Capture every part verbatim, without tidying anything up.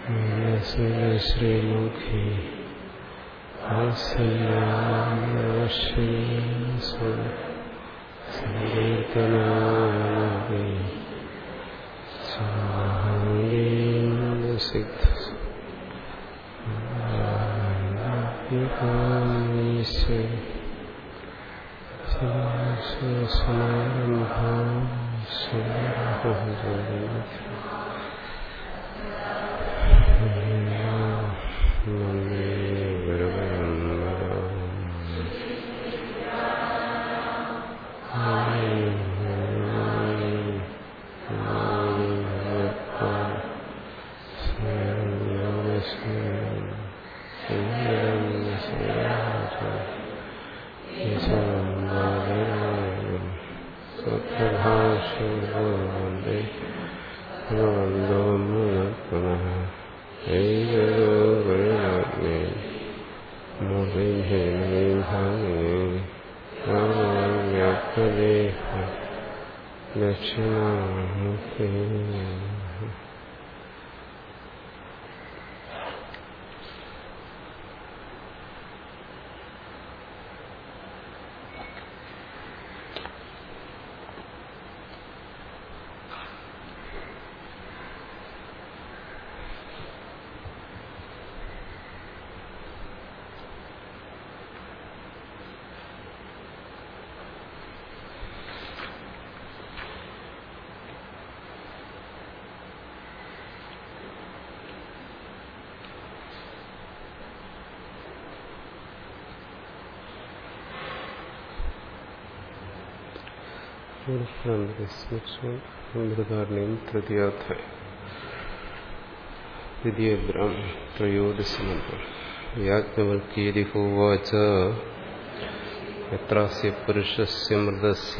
ശ്രീമുഖി സങ്കീർത്തനാമി സിദ്ധ സമാരംഭാം ദക്ഷിണാമുഖി. അമൃതാരണ്യം തൃതീയാധ്യായം ദ്വിതീയബ്രാം ത്രയോദശമന്ത്രം. യാജ്ഞവൽക്യേതി ഹോവാച യത്രാസ്യ പുരുഷസ്യ മൃതസ്യ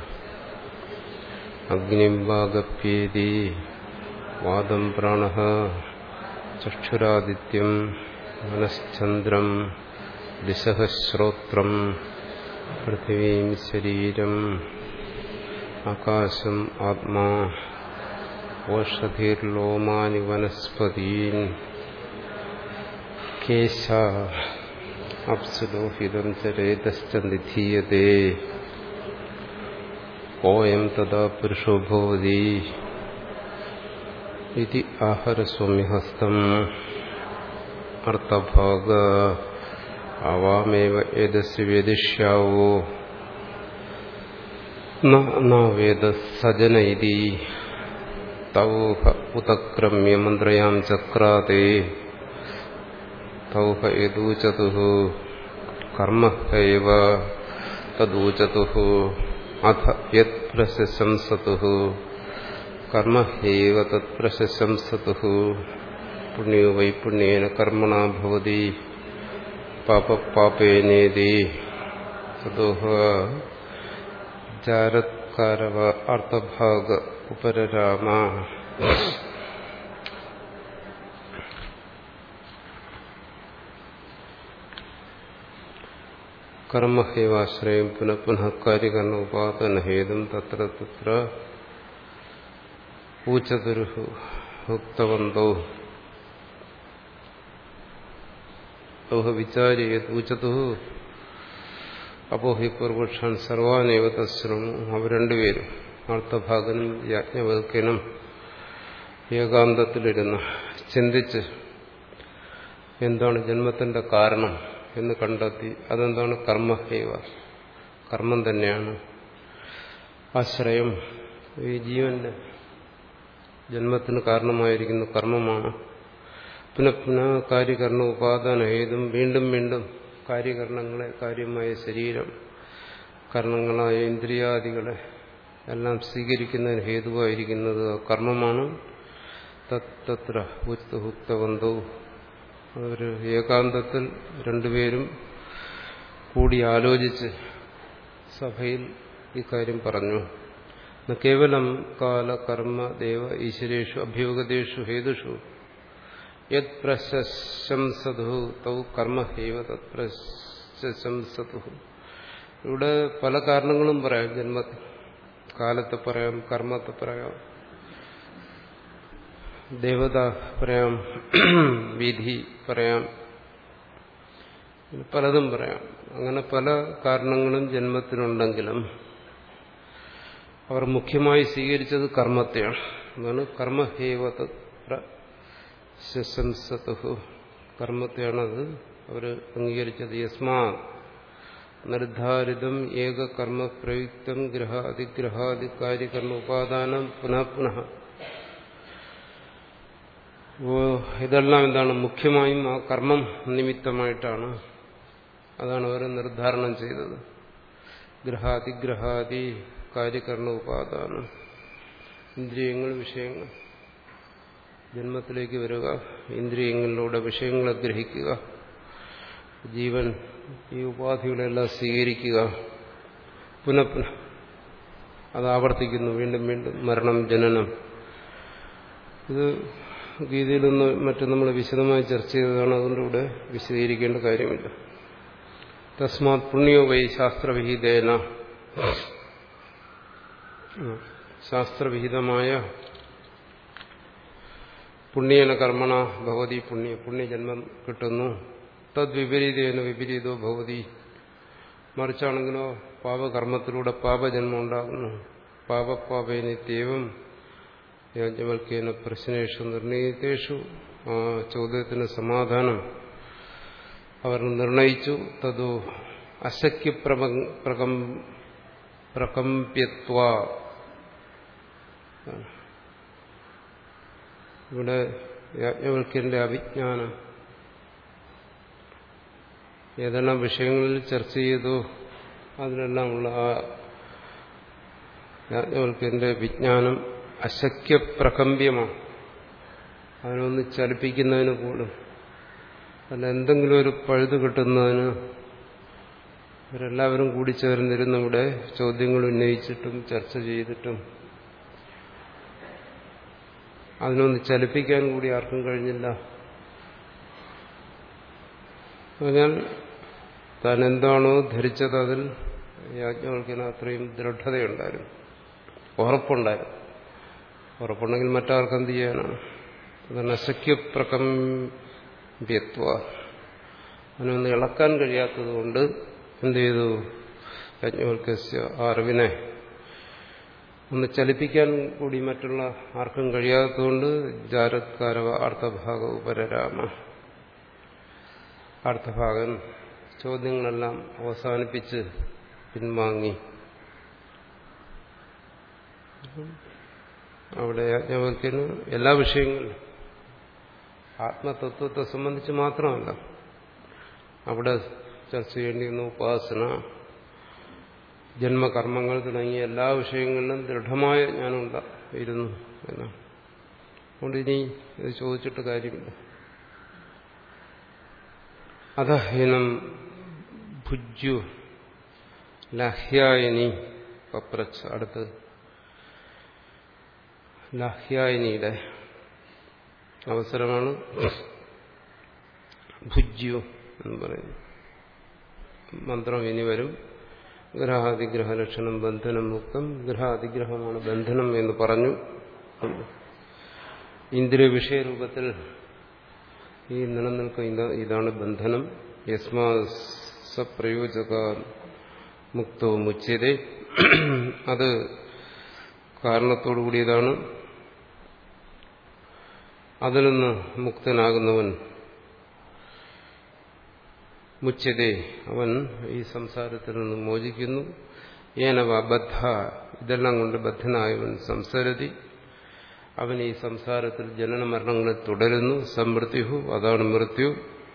അഗ്നിം വാഗപ്യേതി വാദം പ്രാണഃ ചക്ഷുരാദിത്യം മനശ്ചന്ദ്രം ദിശഃ ശ്രോത്രം പൃഥിവീം ശരീരം ആകാശം ആത്മാ ഓഷധീർലോമാനി വനസ്പതീൻ കേശ അപ്സുലോഹിതം ച രേതശ്ച നിധീയതേ കോയം തദാ പുരുഷോ ഭവതി ഇതി ആഹരസ്വമ്യഹസ്തം അർത്ഥഭാഗ ആവാമേവ ഏതസ്യ വേദിഷ്യാവോ ന വേദ സജന ഇതി തൗഹ ഉതക്രമ്യ മന്ത്രയാം ചക്രാതേ തൗഹ യദൂചതുഃ കർമ്മ ഹൈവ തദൂചതുഃ അഥ യത് പ്രശംസതുഃ കർമ്മ ഹൈവ തത് പ്രശംസതുഃ പുണ്യോ വൈ പുണ്യേന കർമ്മണാ ഭവതി പാപ പാപേനേതി തതോഹ ചാരത്കാരവ അർത്ഥഭാഗ ഉപരരാമ. കർമ്മഹൈവാശ്രയം പുനഃ പുനഃ കാര്യകരണ ഉപാദനഹേതും തത്ര തത്ര ഊചതുരുഹു ഉക്തവന്തോ തൗഹ വിചാരയേത് ഊചതുഹു അപ്പോഹി പൂർവക്ഷാൻ സർവാനേവ തശ്രമു. അവർ രണ്ടുപേരും അർത്ഥഭാഗനും യാജ്ഞവൽക്യനും ഏകാന്തത്തിലിരുന്ന് ചിന്തിച്ച് എന്താണ് ജന്മത്തിന്റെ കാരണം എന്ന് കണ്ടെത്തി. അതെന്താണ്? കർമ്മഹൈവ, കർമ്മം തന്നെയാണ് ആശ്രയം. ഈ ജീവന്റെ ജന്മത്തിന് കാരണമായിരിക്കുന്ന കർമ്മമാണ്. പുനഃ പുനഃ കാര്യകരണ ഉപാദാന ഹേതും, വീണ്ടും വീണ്ടും കാര്യകരണങ്ങളെ, കാര്യമായ ശരീരം, കർണങ്ങളായ ഇന്ദ്രിയാദികളെ എല്ലാം സ്വീകരിക്കുന്നതിന് ഹേതുവായിരിക്കുന്നത് കർമ്മമാണ്. തത്ര ഉക്തവന്തോ, ഒരു ഏകാന്തത്തിൽ രണ്ടുപേരും കൂടി ആലോചിച്ച് സഭയിൽ ഇക്കാര്യം പറഞ്ഞു. കേവലം കാല കർമ്മ ദേവ ഈശ്വരേഷു അഭ്യോഗതേഷു ഹേതുഷു യത് പ്രശംസതു തൗ കർമ്മ ഹൈവ തത് പ്രശംസതു. ഇവിടെ പല കാരണങ്ങളും പറയാം. ജന്മ കാലത്തെ പറയാം, കർമ്മത്തെ പറയാം. ദേവത പറയാം, വിധി പറയാം, പലതും പറയാം. അങ്ങനെ പല കാരണങ്ങളും ജന്മത്തിനുണ്ടെങ്കിലും അവർ മുഖ്യമായി സ്വീകരിച്ചത് കർമ്മത്തെയാണ്. അതാണ് കർമ്മഹേവത ശംസതു, കർമ്മത്തെയാണത് അവർ അംഗീകരിച്ചത്. യസ്മാ നിർദ്ധാരിതം ഏക കർമ്മ പ്രയുക്തം ഗ്രഹ അതിഗ്രഹാദി കാര്യകർമ്മ ഉപാദാനം പുനഃ പുനഃ. ഇതെല്ലാം എന്താണ്? മുഖ്യമായും ആ കർമ്മം നിമിത്തമായിട്ടാണ്. അതാണ് അവർ നിർദ്ധാരണം ചെയ്തത്. ഗ്രഹാതിഗ്രഹാദി കാര്യകർമ്മ ഉപാദാനം, ഇന്ദ്രിയങ്ങൾ, വിഷയങ്ങൾ. ജന്മത്തിലേക്ക് വരിക, ഇന്ദ്രിയങ്ങളിലൂടെ വിഷയങ്ങളെ ഗ്രഹിക്കുക, ജീവൻ ഈ ഉപാധികളെല്ലാം സ്വീകരിക്കുക, പുനഃ പുനഃ അത് ആവർത്തിക്കുന്നു, വീണ്ടും വീണ്ടും. മരണം, ജനനം. ഇത് ഗീതയിലൊന്ന് മറ്റും നമ്മൾ വിശദമായി ചർച്ച ചെയ്തതാണ്. അതുകൊണ്ട് ഇവിടെ വിശദീകരിക്കേണ്ട കാര്യമില്ല. തസ്മാത് പുണ്യോ വൈ ശാസ്ത്രവിഹിതേന, ശാസ്ത്രവിഹിതമായ പുണ്യേന കർമ്മണ ഭവതി, പുണ്യ പുണ്യജന്മം കിട്ടുന്നു. തദ് വിപരീതേന വിപരീതോ ഭവതി, മറിച്ചാണെങ്കിലോ പാപകർമ്മത്തിലൂടെ പാപജന്മം ഉണ്ടാകുന്നു. പാപപാപേനിത്യവും യാജ്ഞവൽക്കേന പ്രശ്നേഷു നിർണയിതേഷു, ആ ചോദ്യത്തിന് സമാധാനം അവർ നിർണയിച്ചു. തദോ അശക്യ പ്രകമ്പ്യത്വ, ഇവിടെ യാജ്ഞവൽക്യന്റെ അവിജ്ഞാനം. ഏതെല്ലാം വിഷയങ്ങളിൽ ചർച്ച ചെയ്തു അതിനെല്ലാമുള്ള ആ യാജ്ഞവൽക്യന്റെ വിജ്ഞാനം അശക്യപ്രകമ്പ്യമാണ്. അതിനൊന്ന് ചലിപ്പിക്കുന്നതിന് പോലും, അല്ല എന്തെങ്കിലും ഒരു പഴുത് കിട്ടുന്നതിന് ഇവരെല്ലാവരും കൂടി ചേർന്നിരുന്നു ഇവിടെ ചോദ്യങ്ങൾ ഉന്നയിച്ചിട്ടും ചർച്ച ചെയ്തിട്ടും അതിനൊന്ന് ചലിപ്പിക്കാൻ കൂടി ആർക്കും കഴിഞ്ഞില്ല. അതിനാൽ താൻ എന്താണോ ധരിച്ചത് അതിൽ യാജ്ഞവൽക്യന് അത്രയും ദൃഢതയുണ്ടായിരുന്നു, ഉറപ്പുണ്ടായിരുന്നു. ഉറപ്പുണ്ടെങ്കിൽ മറ്റാർക്കും എന്ത് ചെയ്യാനാണ്? അതാണ് അശക്യപ്രകമ്പ്യത്വ. അതിനൊന്ന് ഇളക്കാൻ കഴിയാത്തതുകൊണ്ട് എന്ത് ചെയ്തു? യാജ്ഞവൽക്യ ആ അറിവിനെ ഒന്ന് ചലിപ്പിക്കാൻ കൂടി മറ്റുള്ള ആർക്കും കഴിയാത്തതുകൊണ്ട് ജാരത്കാരവ അർത്ഥഭാഗ ഉപരരാമ, അർത്ഥഭാഗൻ ചോദ്യങ്ങളെല്ലാം അവസാനിപ്പിച്ച് പിൻവാങ്ങി. അവിടെ യാജ്ഞവൽക്യന് എല്ലാ വിഷയങ്ങളിലും ആത്മതത്വത്തെ സംബന്ധിച്ച് മാത്രമല്ല അവിടെ ചർച്ച ചെയ്യേണ്ടിയിരുന്ന ഉപാസന, ജന്മകർമ്മങ്ങൾ തുടങ്ങിയ എല്ലാ വിഷയങ്ങളിലും ദൃഢമായ ജ്ഞാനമുണ്ടായിരുന്നു എന്നാണ്. അതുകൊണ്ട് ഇനി ഇത് ചോദിച്ചിട്ട് കാര്യമില്ല. അധഹീനം ഭുജ്യു ലഹ്യായനി പപ്രച്ച്. അടുത്ത് ലഹ്യായനിയുടെ അവസരമാണ്. ഭുജ്യു എന്ന് പറയുന്നു മന്ത്രം ഇനി വരും. ഗ്രഹാതിഗ്രഹ ലക്ഷണം ബന്ധനം മുക്തം. ഗ്രഹാതിഗ്രഹമാണ് ബന്ധനം എന്ന് പറഞ്ഞു. ഇന്ദ്രിയ വിഷയരൂപത്തിൽ ഈ നിലനിൽക്കുന്ന ഇതാണ് ബന്ധനം. യസ്മാ സപ്രയോജക മുക്തോ മുച്യതേ, അത് കാരണത്തോടു കൂടിയതാണ്. അതിൽ നിന്ന് മുക്തനാകുന്നവൻ മുച്യതേ, അവൻ ഈ സംസാരത്തിൽ നിന്ന് മോചിക്കുന്നു. ഏനവ ബദ്ധ, ഇതെല്ലാം കൊണ്ട് ബദ്ധനായവൻ സംസരതി, അവൻ ഈ സംസാരത്തിൽ ജനന മരണങ്ങളിൽ തുടരുന്നു. സമൃത്യുഹു, അതാണ് മൃത്യു.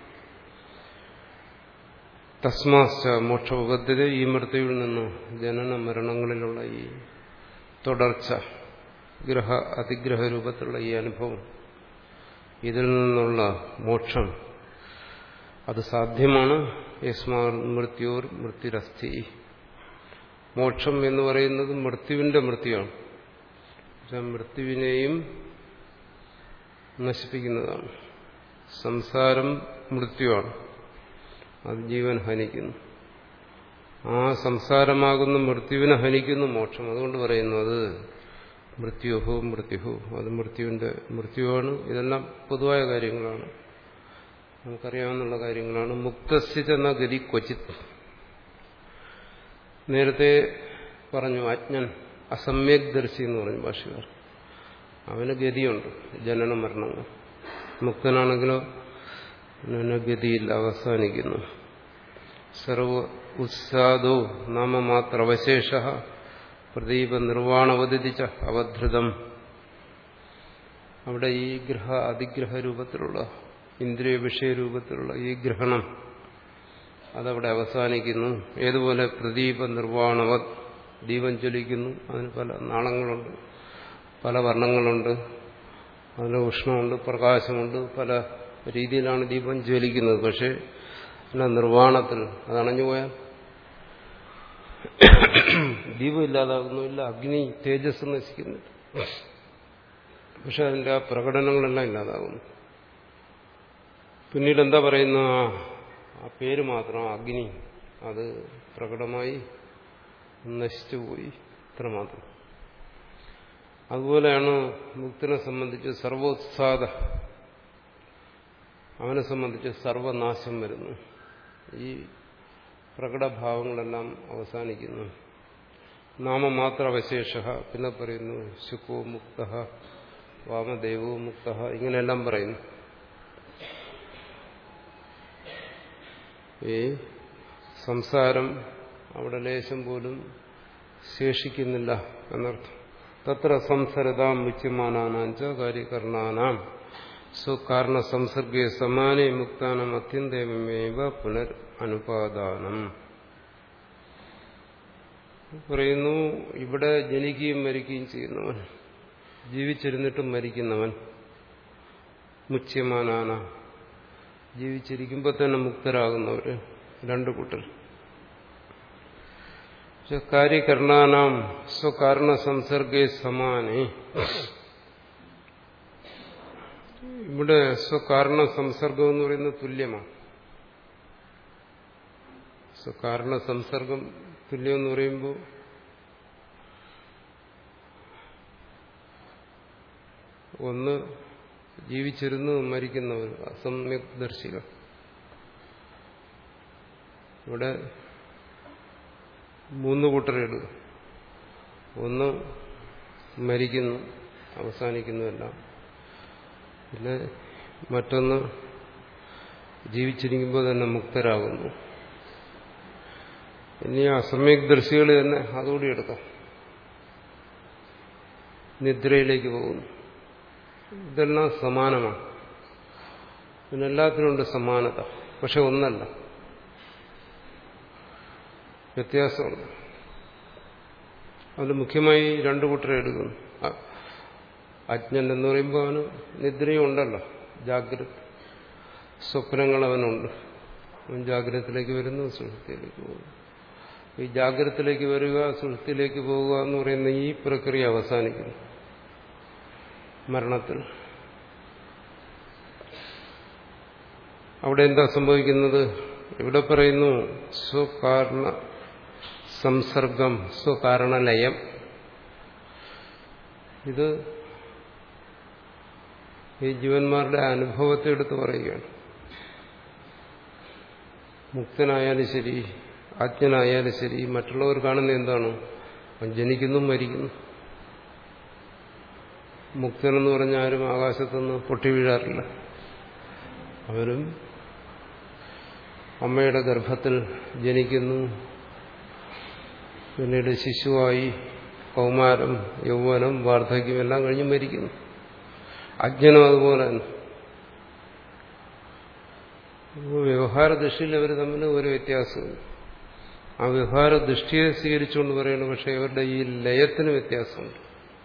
തസ്മാശ്ച മോക്ഷോപദ്ധ്യത, ഈ മൃത്യുവിൽ നിന്ന് ജനന മരണങ്ങളിലുള്ള ഈ തുടർച്ച, ഗ്രഹ അതിഗ്രഹ രൂപത്തിലുള്ള ഈ അനുഭവം, ഇതിൽ നിന്നുള്ള മോക്ഷം അത് സാധ്യമാണ്. യസ്മാ മൃത്യോർ മൃത്യുരസ്ഥി, മോക്ഷം എന്ന് പറയുന്നത് മൃത്യുവിന്റെ മൃത്യുവാണ്. മൃത്യുവിനെയും നശിപ്പിക്കുന്നതാണ്. സംസാരം മൃത്യുവാണ്, അത് ജീവൻ ഹനിക്കുന്നു. ആ സംസാരമാകുന്ന മൃത്യുവിനെ ഹനിക്കുന്നു മോക്ഷം. അതുകൊണ്ട് പറയുന്നു അത് മൃത്യുഹോ മൃത്യുഹോ അത് മൃത്യുവിന്റെ മൃത്യുവാണ്. ഇതെല്ലാം പൊതുവായ കാര്യങ്ങളാണ്, നമുക്കറിയാവുന്ന കാര്യങ്ങളാണ്. മുക്തസ്ഥിതെന്ന ഗതി ക്വചിത്. നേരത്തെ പറഞ്ഞു അജ്ഞൻ അസമ്യക് ദർശി എന്ന് പറഞ്ഞു ഭാഷകാർ. അവന് ഗതിയുണ്ട്, ജനന മരണങ്ങൾ. മുക്തനാണെങ്കിലോ അവന് ഗതിയില്ല, അവസാനിക്കുന്നു. സർവ ഉത്സാദോ നാമമാത്ര അവശേഷ പ്രദീപ നിർവാണവതിച്ച അവധൃതം. അവിടെ ഈ ഗ്രഹ അതിഗ്രഹ രൂപത്തിലുള്ള ഇന്ദ്രിയ വിഷയരൂപത്തിലുള്ള ഈ ഗ്രഹണം അതവിടെ അവസാനിക്കുന്നു. ഏതുപോലെ പ്രദീപ നിർവാണവ, ദീപം ജ്വലിക്കുന്നു, അതിന് പല നാളങ്ങളുണ്ട്, പല വർണ്ണങ്ങളുണ്ട്, അതിന് ഉഷ്ണമുണ്ട്, പ്രകാശമുണ്ട്, പല രീതിയിലാണ് ദീപം ജ്വലിക്കുന്നത്. പക്ഷെ നിർവാണത്തിൽ അത് അണഞ്ഞുപോയാൽ ദീപം ഇല്ലാതാകുന്നില്ല, അഗ്നി തേജസ് നശിക്കുന്നില്ല, പക്ഷെ അതിന്റെ ആ പ്രകടനങ്ങളെല്ലാം ഇല്ലാതാകുന്നു. പിന്നീട് എന്താ പറയുന്ന ആ പേര് മാത്രം, അഗ്നി, അത് പ്രകടമായി നശിച്ചുപോയി, ഇത്രമാത്രം. അതുപോലെയാണ് മുക്തനെ സംബന്ധിച്ച് സർവോത്സാദ, അവനെ സംബന്ധിച്ച് സർവനാശം വരുന്നു. ഈ പ്രകടഭാവങ്ങളെല്ലാം അവസാനിക്കുന്നു. നാമമാത്ര അവശേഷ. പിന്നെ പറയുന്നു ശുക്കോ മുക്ത, വാമദേവോ മുക്ത, ഇങ്ങനെയെല്ലാം പറയുന്നു. ഈ സംസാരം അവിടെ ലേശം പോലും ശേഷിക്കുന്നില്ല എന്നർത്ഥം. തത്ര സംസരതാം മുച്യമാനാനാഞ്ച കാര്യകർണാനാം സ്വകാരണ സംസർഗേ സമാനേ മുക്താനം അത്യന്തമേവ പുനർ അനുപാദാനം. പറയുന്നു ഇവിടെ ജനിക്കുകയും മരിക്കുകയും ചെയ്യുന്നവൻ, ജീവിച്ചിരുന്നിട്ടും മരിക്കുന്നവൻ, മുച്യമാനാന, ജീവിച്ചിരിക്കുമ്പോൾ തന്നെ മുക്തരാകുന്നവര് രണ്ടു കൂട്ടർ. കാര്യകർണാനാം സ്വകാരണ സംസർഗേ സമാനേ. ഇവിടെ സ്വകാരണ സംസർഗം എന്ന് പറയുന്നത് തുല്യമാണ്. സ്വകാരണ സംസർഗം തുല്യം എന്ന് പറയുമ്പോൾ ഒന്ന് ജീവിച്ചിരുന്ന് മരിക്കുന്നവർ, അസമ്യക് ദർശികൾ. ഇവിടെ മൂന്ന് കൂട്ടരെടുക. ഒന്ന് മരിക്കുന്നു, അവസാനിക്കുന്നുവെല്ലാം. പിന്നെ മറ്റൊന്ന് ജീവിച്ചിരിക്കുമ്പോൾ തന്നെ മുക്തരാകുന്നു. ഇനി അസമ്യക് ദർശികൾ തന്നെ അതുകൂടി എടുക്കാം. നിദ്രയിലേക്ക് പോകുന്നു. ഇതെല്ലാം സമാനമാണ്. പിന്നെ എല്ലാത്തിനുണ്ട് സമാനത, പക്ഷെ ഒന്നല്ല, വ്യത്യാസമുണ്ട്. അതിൽ മുഖ്യമായി രണ്ടു കൂട്ടരെ എടുക്കുന്നു. അജ്ഞൻ എന്ന് പറയുമ്പോൾ അവന് നിദ്രയും ഉണ്ടല്ലോ, ജാഗ്രത, സ്വപ്നങ്ങൾ അവനുണ്ട്. അവൻ ജാഗ്രതത്തിലേക്ക് വരുന്നു, സുഷുപ്തിയിലേക്ക് പോകുന്നു. ഈ ജാഗ്രതത്തിലേക്ക് വരിക, സുഷുപ്തിയിലേക്ക് പോവുക എന്ന് പറയുന്ന ഈ പ്രക്രിയ അവസാനിക്കുന്നു മരണത്തിൽ. അവിടെ എന്താ സംഭവിക്കുന്നത്? ഇവിടെ പറയുന്നു സ്വകാരണ സംസർഗം, സ്വകാരണലയം. ഇത് ഈ ജീവന്മാരുടെ അനുഭവത്തെ എടുത്ത് പറയുകയാണ്. മുക്തനായാലും ശരി, അജ്ഞനായാലും ശരി, മറ്റുള്ളവർ കാണുന്ന എന്താണ്? അവൻ ജനിക്കുന്നു, മരിക്കുന്നു. മുക്തനെന്ന് പറഞ്ഞാൽ ആരും ആകാശത്തുനിന്ന് പൊട്ടി വീഴാറില്ല. അവരും അമ്മയുടെ ഗർഭത്തിൽ ജനിക്കുന്നു, പിന്നീട് ശിശുവായി കൗമാരം, യൗവനം, വാർദ്ധക്യം എല്ലാം കഴിഞ്ഞ് മരിക്കുന്നു. അജ്ഞനും അതുപോലെ തന്നെ. വ്യവഹാര ദൃഷ്ടിയിൽ അവർ തമ്മിൽ ഒരു വ്യത്യാസമില്ല. ആ വ്യവഹാര ദൃഷ്ടിയെ സ്വീകരിച്ചുകൊണ്ട് പറയുന്നു. പക്ഷെ ഇവരുടെ ഈ ലയത്തിന് വ്യത്യാസമുണ്ട്.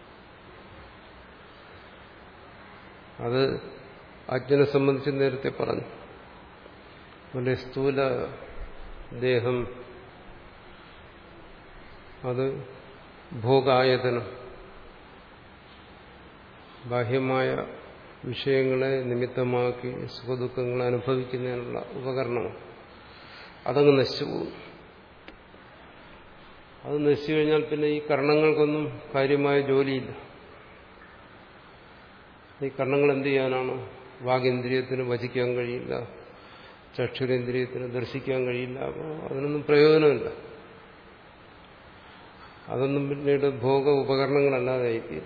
അത് അജ്ഞനെ സംബന്ധിച്ച് നേരത്തെ പറഞ്ഞു. അവന്റെ സ്ഥൂല ദേഹം അത് ഭോഗായതനം, ബാഹ്യമായ വിഷയങ്ങളെ നിമിത്തമാക്കി സുഖദുഃഖങ്ങളെ അനുഭവിക്കുന്നതിനുള്ള ഉപകരണമാണ്. അതങ്ങ് നശിച്ചു പോകും. അത് നശിച്ചു കഴിഞ്ഞാൽ പിന്നെ ഈ കർണങ്ങൾക്കൊന്നും കാര്യമായ ജോലിയില്ല. ഈ കർണങ്ങൾ എന്ത് ചെയ്യാനാണ്? വാഗേന്ദ്രിയത്തിന് വചിക്കാൻ കഴിയില്ല, ചക്ഷുരേന്ദ്രിയത്തിന് ദർശിക്കാൻ കഴിയില്ല. അപ്പോൾ അതിനൊന്നും പ്രയോജനമില്ല. അതൊന്നും പിന്നീട് ഭോഗ ഉപകരണങ്ങളല്ലാതായിരിക്കും.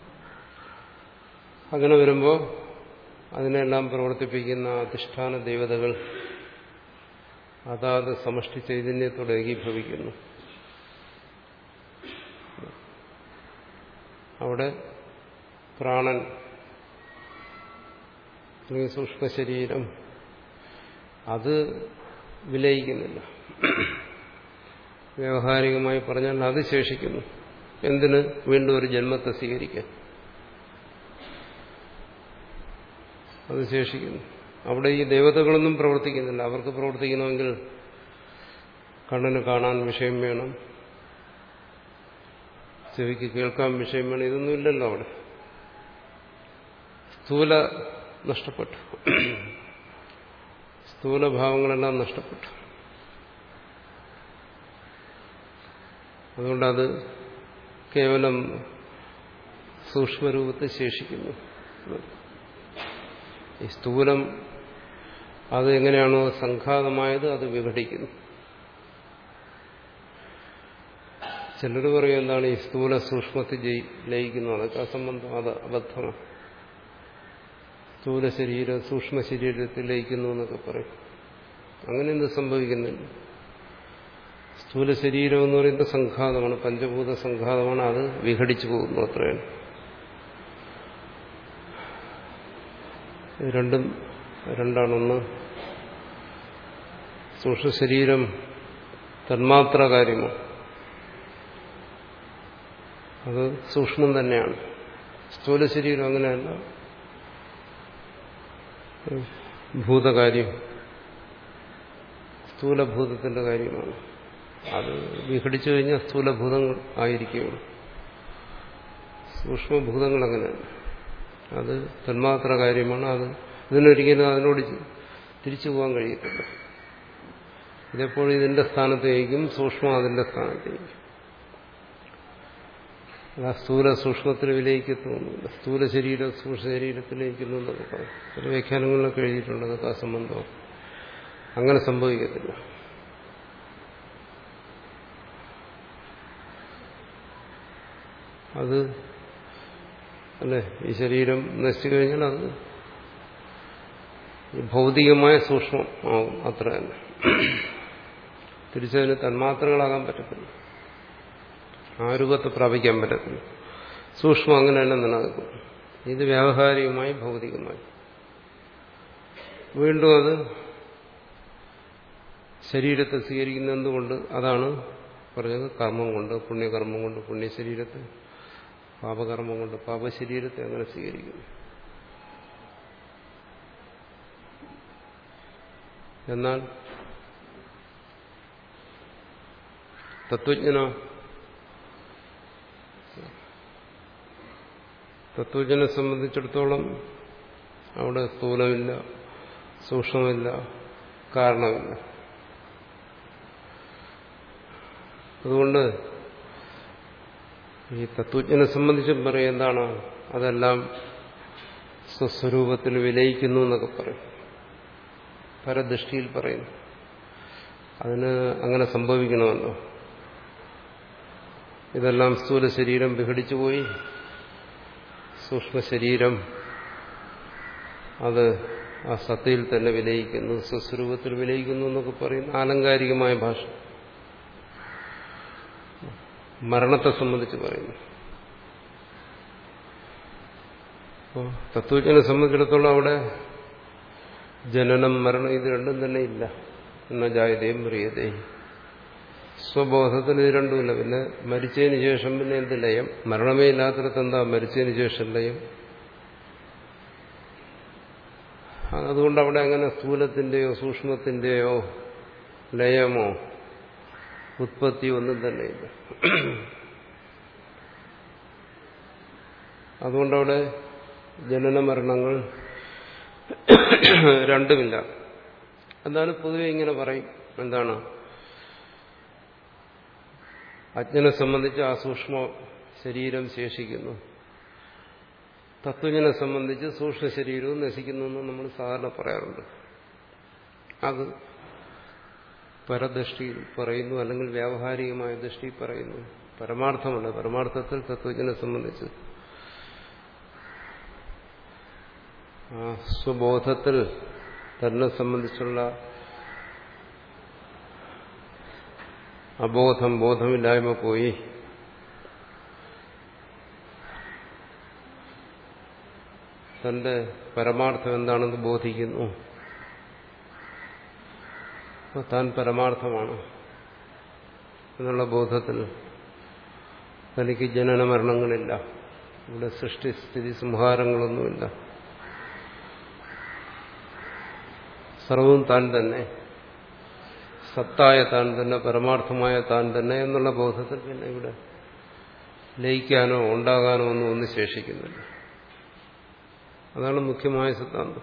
അങ്ങനെ വരുമ്പോൾ അതിനെല്ലാം പ്രവർത്തിപ്പിക്കുന്ന അധിഷ്ഠാന ദേവതകൾ അതാത് സമഷ്ടി ചൈതന്യത്തോടെ ഏകീഭവിക്കുന്നു. അവിടെ പ്രാണൻ അല്ലെങ്കിൽ സൂക്ഷ്മ ശരീരം അത് വിലയിക്കുന്നില്ല. വ്യാവഹാരികമായി പറഞ്ഞാൽ അത് ശേഷിക്കുന്നു. എന്തിന്? വീണ്ടും ഒരു ജന്മത്തെ സ്വീകരിക്കാൻ അത് ശേഷിക്കുന്നു. അവിടെ ഈ ദേവതകളൊന്നും പ്രവർത്തിക്കുന്നില്ല. അവർക്ക് പ്രവർത്തിക്കണമെങ്കിൽ കണ്ണിന് കാണാൻ വിഷയം വേണം, ചെവിക്ക് കേൾക്കാൻ വിഷയം വേണം. ഇതൊന്നും ഇല്ലല്ലോ അവിടെ. സ്ഥൂല നഷ്ടപ്പെട്ടു, സ്ഥൂലഭാവങ്ങളെല്ലാം നഷ്ടപ്പെട്ടു. അതുകൊണ്ടത് കേവലം സൂക്ഷ്മരൂപത്തിൽ ശേഷിക്കുന്നു. ഈ സ്ഥൂലം അത് എങ്ങനെയാണോ സംഘാതമായത് അത് വിഘടിക്കുന്നു. ചിലർ പറയും എന്താണ് ഈ സ്ഥൂല സൂക്ഷ്മത്തിൽ ലയിക്കുന്നു, അതൊക്കെ അസംബന്ധം, അത് അബദ്ധമാണ്. സ്ഥൂല ശരീരം സൂക്ഷ്മ ശരീരത്തിൽ ലയിക്കുന്നു എന്നൊക്കെ പറയും. അങ്ങനെയൊന്നും സംഭവിക്കുന്നില്ല. സ്ഥൂല ശരീരം എന്ന് പറയുന്നത് സംഘാതമാണ്, പഞ്ചഭൂത സംഘാതമാണ്. അത് വിഘടിച്ചു പോകുന്നു, അത്രയാണ്. ഇത് രണ്ടും രണ്ടാണൊന്ന്. സൂക്ഷ്മ ശരീരം തന്മാത്ര കാര്യമാണ്, അത് സൂക്ഷ്മം തന്നെയാണ്. സ്ഥൂല ശരീരം അങ്ങനെയല്ല, ഭൂതകാര്യം സ്ഥൂലഭൂതത്തിന്റെ കാര്യമാണ്. അത് വിഘടിച്ചു കഴിഞ്ഞാൽ സ്ഥൂലഭൂതങ്ങൾ ആയിരിക്കുകയുള്ളൂ. സൂക്ഷ്മഭൂതങ്ങൾ അങ്ങനെയല്ല, അത് തന്മാത്ര കാര്യമാണ്. അത് ഇതിനൊരിക്കലും അതിനോട് തിരിച്ചു പോകാൻ കഴിയത്തില്ല. ഇതെപ്പോഴും ഇതിന്റെ സ്ഥാനത്തേക്കും സൂക്ഷ്മം അതിന്റെ സ്ഥാനത്തേക്കും. ആ സ്ഥൂല സൂക്ഷ്മത്തിൽ വിലയിക്കത്തൊന്നുമില്ല. സ്ഥൂല ശരീരം സൂക്ഷ്മ ശരീരത്തിലേക്കുന്നു എന്നൊക്കെ പറയും. ചില വ്യാഖ്യാനങ്ങളിലൊക്കെ എഴുതിയിട്ടുണ്ട് അതൊക്കെ അസംബന്ധം. അങ്ങനെ സംഭവിക്കത്തില്ല. അത് അല്ലേ, ഈ ശരീരം നശിച്ചു കഴിഞ്ഞാൽ അത് ഭൗതികമായ സൂക്ഷ്മം ആവും, അത്ര തന്നെ. തിരിച്ചതിന് തന്മാത്രകളാകാൻ പറ്റത്തില്ല, ആ രൂപത്തെ പ്രാപിക്കാൻ പറ്റത്തില്ല. സൂക്ഷ്മം അങ്ങനെ തന്നെ നിലനിൽക്കും. ഇത് വ്യാവഹാരികമായി ഭൗതികമായി. വീണ്ടും അത് ശരീരത്തെ സ്വീകരിക്കുന്ന എന്തുകൊണ്ട്? അതാണ് പറഞ്ഞത്, കർമ്മം കൊണ്ട്, പുണ്യകർമ്മം കൊണ്ട് പുണ്യശരീരത്തെ, പാപകർമ്മം കൊണ്ട് പാപശരീരത്തെ അങ്ങനെ സ്വീകരിക്കുന്നു. എന്നാൽ തത്വജ്ഞന തത്വജ്ഞനെ സംബന്ധിച്ചിടത്തോളം അവിടെ സ്ഥൂലമില്ല, സൂക്ഷ്മമില്ല, കാരണമില്ല. അതുകൊണ്ട് ഈ തത്വജ്ഞനെ സംബന്ധിച്ചും പറയും എന്താണ്, അതെല്ലാം സ്വസ്വരൂപത്തിൽ വിലയിക്കുന്നു എന്നൊക്കെ പറയും. പരദൃഷ്ടിയിൽ പറയുന്നു. അതിന് അങ്ങനെ സംഭവിക്കണമല്ലോ. ഇതെല്ലാം സ്ഥൂല ശരീരം വിഘടിച്ചുപോയി, സൂക്ഷ്മ ശരീരം അത് ആ സത്തയിൽ തന്നെ വിലയിക്കുന്നു, സ്വസ്വരൂപത്തിൽ വിലയിക്കുന്നു എന്നൊക്കെ പറയുന്ന ആലങ്കാരികമായ ഭാഷ. മരണത്തെ സംബന്ധിച്ച് പറയുന്നു. അപ്പോൾ തത്വജ്ഞനെ സംബന്ധിച്ചിടത്തോളം അവിടെ ജനനം മരണം ഇത് രണ്ടും തന്നെ ഇല്ല. എന്ന ജായതയും പ്രിയതയും സ്വബോധത്തിന് ഇത് രണ്ടുമില്ല. പിന്നെ മരിച്ചതിന് ശേഷം പിന്നെ എന്ത് ലയം? മരണമേ ഇല്ലാത്തിടത്ത് എന്താ മരിച്ചതിന് ശേഷം ലയം? അതുകൊണ്ട് അവിടെ അങ്ങനെ സ്ഥൂലത്തിന്റെയോ സൂക്ഷ്മത്തിന്റെയോ ലയമോ ഉത്പത്തി ഒന്നും തന്നെയില്ല. അതുകൊണ്ടവിടെ ജനന മരണങ്ങൾ രണ്ടുമില്ല. എന്നാലും പൊതുവെ ഇങ്ങനെ പറയും, എന്താണ്, അജ്ഞനെ സംബന്ധിച്ച് ആ സൂക്ഷ്മ ശരീരം ശേഷിക്കുന്നു, തത്വജ്ഞനെ സംബന്ധിച്ച് സൂക്ഷ്മ ശരീരവും നശിക്കുന്നു എന്ന് നമ്മൾ സാധാരണ പറയാറുണ്ട്. അത് പരദൃഷ്ടിയിൽ പറയുന്നു, അല്ലെങ്കിൽ വ്യാവഹാരികമായ ദൃഷ്ടി പറയുന്നു. പരമാർത്ഥമല്ല. പരമാർത്ഥത്തിൽ തത്വജ്ഞനെ സംബന്ധിച്ച് ആ സ്വബോധത്തിൽ തന്നെ സംബന്ധിച്ചുള്ള അബോധം, ബോധമില്ലായ്മ പോയി തന്റെ പരമാർത്ഥം എന്താണെന്ന് ബോധിക്കുന്നു. അപ്പോൾ താൻ പരമാർത്ഥമാണ് എന്നുള്ള ബോധത്തിൽ തനിക്ക് ജനന മരണങ്ങളില്ല, ഇവിടെ സൃഷ്ടിസ്ഥിതി സംഹാരങ്ങളൊന്നുമില്ല, സർവവും താൻ തന്നെ, സത്തായ താൻ തന്നെ, പരമാർത്ഥമായ താൻ തന്നെ എന്നുള്ള ബോധത്തിൽ പിന്നെ ഇവിടെ ലയിക്കാനോ ഉണ്ടാകാനോ ഒന്നും ഒന്നും ശേഷിക്കുന്നില്ല. അതാണ് മുഖ്യമായ സിദ്ധാന്തം.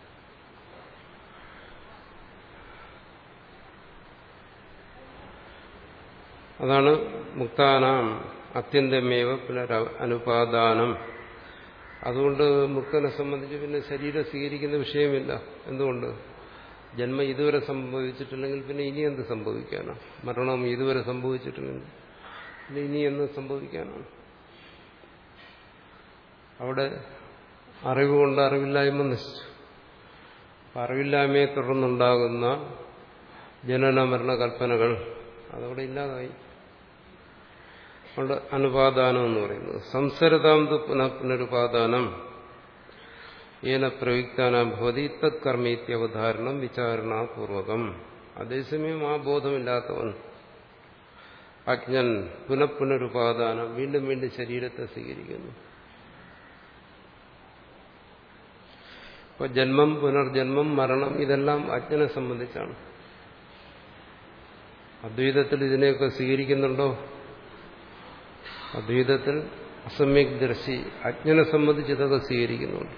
അതാണ് മുക്താനാം അത്യന്തമേവ പുനര അനുപാദാനം. അതുകൊണ്ട് മുക്തനെ സംബന്ധിച്ച് പിന്നെ ശരീരം സ്വീകരിക്കുന്ന വിഷയമില്ല. എന്തുകൊണ്ട്? ജന്മം ഇതുവരെ സംഭവിച്ചിട്ടില്ലെങ്കിൽ പിന്നെ ഇനി എന്ത് സംഭവിക്കാനാണ്? മരണം ഇതുവരെ സംഭവിച്ചിട്ടില്ലെങ്കിൽ പിന്നെ ഇനി എന്ത് സംഭവിക്കാനാണ്? അവിടെ അറിവുകൊണ്ട് അറിവില്ലായ്മ നശിച്ചു. അറിവില്ലായ്മയെ തുടർന്നുണ്ടാകുന്ന ജനന മരണ കൽപ്പനകൾ അതവിടെ ഇല്ലാതായി. അതുകൊണ്ട് അനുപാദാനം എന്ന് പറയുന്നത് സംസരതാന്തു പുനഃ പുനരുപാദാനം ഏന പ്രയുക്താനാം ഭവതി തത് കർമ്മീത്യവധാരണം വിചാരണാപൂർവകം. അതേസമയം ആ ബോധമില്ലാത്തവൻ അജ്ഞൻ പുനഃ പുനരുപാദാനം വീണ്ടും വീണ്ടും ശരീരത്തെ സ്വീകരിക്കുന്നു. ഇപ്പൊ ജന്മം, പുനർജന്മം, മരണം ഇതെല്ലാം അജ്ഞനെ സംബന്ധിച്ചാണ്. അദ്വൈതത്തിൽ ഇതിനെയൊക്കെ സ്വീകരിക്കുന്നുണ്ടോ? അദ്വൈതത്തിൽ അസമ്യക് ദർശി അജ്ഞനെ സംബന്ധിച്ച് ഇതൊക്കെ സ്വീകരിക്കുന്നുണ്ട്.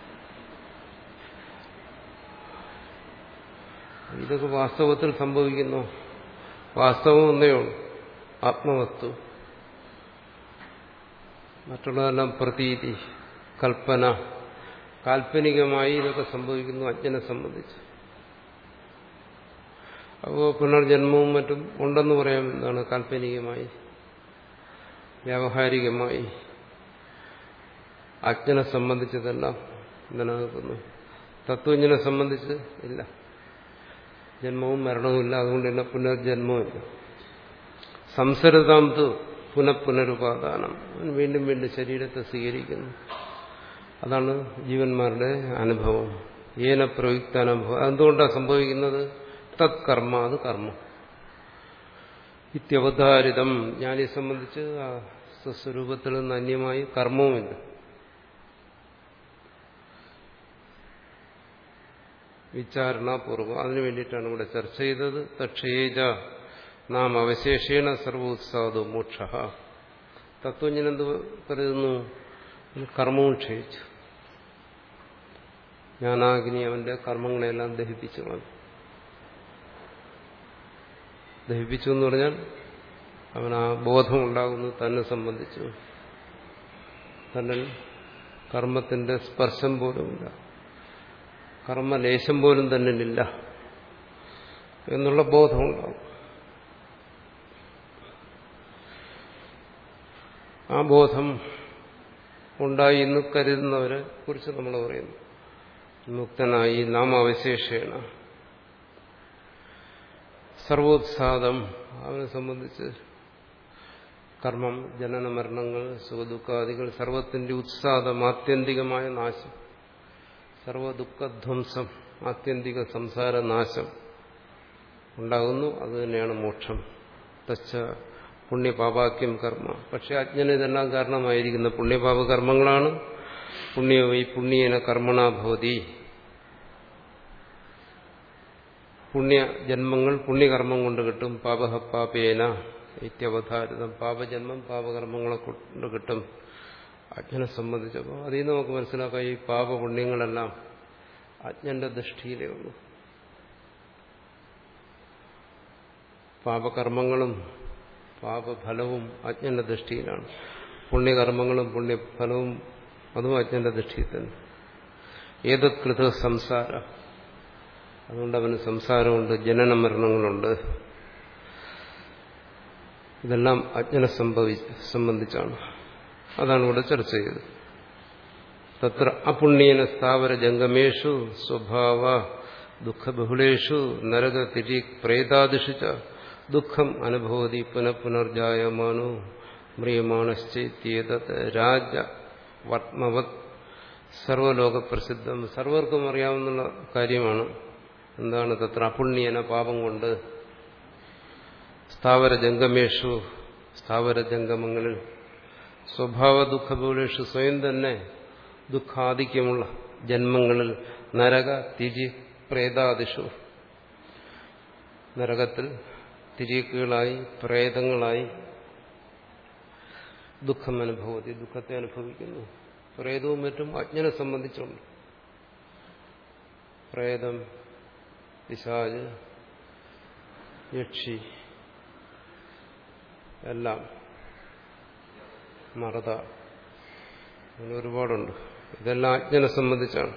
ഇതൊക്കെ വാസ്തവത്തിൽ സംഭവിക്കുന്നു. വാസ്തവം ഒന്നേ ഉള്ളൂ, ആത്മവസ്തു. മറ്റുള്ളതെല്ലാം പ്രതീതി, കൽപ്പന, കാൽപ്പനികമായി ഇതൊക്കെ സംഭവിക്കുന്നു അജ്ഞനെ സംബന്ധിച്ച്. അപ്പോൾ പുനർജന്മവും മറ്റും ഉണ്ടെന്ന് പറയാം. എന്താണ്? കാൽപ്പനികമായി, വ്യാവഹാരികമായി അജ്ഞനെ സംബന്ധിച്ചതെല്ലാം നിലനിൽക്കുന്നു. തത്വജ്ഞനെ സംബന്ധിച്ച് ഇല്ല, ജന്മവും മരണവും ഇല്ല, അതുകൊണ്ട് തന്നെ പുനർജന്മവും ഇല്ല. സംസരതാന്തു പുനഃപുനരുപാദാനം, വീണ്ടും വീണ്ടും ശരീരത്തെ സ്വീകരിക്കുന്നു. അതാണ് ജീവന്മാരുടെ അനുഭവം. ഏന പ്രയുക്താനുഭവം. എന്തുകൊണ്ടാണ് സംഭവിക്കുന്നത്? തത് കർമ്മ, അത് കർമ്മം. ഇത്യവധാരിതം. ജ്ഞാനിയെ സംബന്ധിച്ച് ആ സ്വസ്വരൂപത്തിൽ നിന്ന് അന്യമായി കർമ്മവുമില്ല. വിചാരണാപൂർവ്വം. അതിനു വേണ്ടിയിട്ടാണ് ഇവിടെ ചർച്ച ചെയ്തത്. തക്ഷേജ നാം അവശേഷേണ സർവോത്സാദോ മോക്ഷ. തത്വജ്ഞൻ എന്ത് കരുതുന്നു? കർമ്മവും ക്ഷയിച്ചു. ജ്ഞാനാഗ്നി അവന്റെ കർമ്മങ്ങളെല്ലാം ദഹിപ്പിച്ചു കളഞ്ഞു. ദഹിപ്പിച്ചു എന്ന് പറഞ്ഞാൽ അവൻ ആ ബോധമുണ്ടാകുന്നു തന്നെ സംബന്ധിച്ചു. തന്നിൽ കർമ്മത്തിന്റെ സ്പർശം പോലുമില്ല, കർമ്മലേശം പോലും തന്നിലില്ല എന്നുള്ള ബോധമുണ്ടാകും. ആ ബോധം ഉണ്ടായി എന്ന് കരുതുന്നവരെ കുറിച്ച് നമ്മൾ പറയുന്നു. മുക്തനായി നാമാവശേഷേണ സർവോത്സാദം. അവനെ സംബന്ധിച്ച് കർമ്മം, ജനന മരണങ്ങൾ, സുഖദുഃഖാദികൾ, സർവത്തിന്റെ ഉത്സാദം, ആത്യന്തികമായ നാശം, സർവദുഃഖധ്വംസം, ആത്യന്തിക സംസാര നാശം ഉണ്ടാകുന്നു. അത് തന്നെയാണ് മോക്ഷം. തച്ച പുണ്യപാപാക്യം കർമ്മ. പക്ഷെ അജ്ഞന് ഇതെല്ലാം കാരണമായിരിക്കുന്ന പുണ്യപാപ കർമ്മങ്ങളാണ്. പുണ്യോ വൈ പുണ്യേന കർമ്മണാ ഭവതി. പുണ്യജന്മങ്ങൾ പുണ്യകർമ്മം കൊണ്ട് കിട്ടും. പാപഹ പാപേന ഇത്യവധാരിതം. പാപജന്മം പാപകർമ്മങ്ങളെ കൊണ്ട് കിട്ടും അജ്ഞനെ സംബന്ധിച്ചപ്പോൾ. അതിൽ നിന്ന് നമുക്ക് മനസ്സിലാക്കാം ഈ പാപപുണ്യങ്ങളെല്ലാം അജ്ഞന്റെ ദൃഷ്ടിയിലേ ഉള്ളൂ. പാപകർമ്മങ്ങളും പാപഫലവും അജ്ഞന്റെ ദൃഷ്ടിയിലാണ്. പുണ്യകർമ്മങ്ങളും പുണ്യഫലവും അതും അജ്ഞന്റെ ദൃഷ്ടിയിൽ തന്നെ. ഏതത് കൃത സംസാര, അതുകൊണ്ട് അവന് സംസാരമുണ്ട്, ജനന മരണങ്ങളുണ്ട്. ഇതെല്ലാം അജ്ഞനെ സംഭവി സംബന്ധിച്ചാണ്. അതാണ് ഇവിടെ ചർച്ച ചെയ്തത്. തത്ര അപുണ്യേന സ്ഥാവര ജംഗമേഷു സ്വഭാവ ദുഃഖബഹുളേഷു നരക തിരി പ്രേതാദിഷു ച ദുഃഖം അനുഭവതി പുനഃപുനർജായമാനോ മ്രിയമാണശ്ചേത്യേതത് രാജവർമ്മവത് സർവലോക പ്രസിദ്ധം. സർവർക്കും അറിയാവുന്ന കാര്യമാണ്. എന്താണ്? തത്ര അപുണ്യേന, പാപം കൊണ്ട്, സ്ഥാവര ജംഗമേഷു, സ്ഥാവര ജംഗമങ്ങളിൽ, സ്വഭാവ ദുഃഖബഹുളേഷു, സ്വയം തന്നെ ദുഃഖാധിക്യമുള്ള ജന്മങ്ങളിൽ, നരക തിരി പ്രേതാദിഷു, നരകത്തിൽ തിരിക്കുകളായി പ്രേതങ്ങളായി ദുഃഖം അനുഭവത്തി, ദുഃഖത്തെ അനുഭവിക്കുന്നു. പ്രേതവും മറ്റും അജ്ഞനെ സംബന്ധിച്ചുണ്ട്. പ്രേതം, പിശാച്, യക്ഷി എല്ലാം, മറത, അങ്ങനെ ഒരുപാടുണ്ട്. ഇതെല്ലാം അജ്ഞനെ സംബന്ധിച്ചാണ്.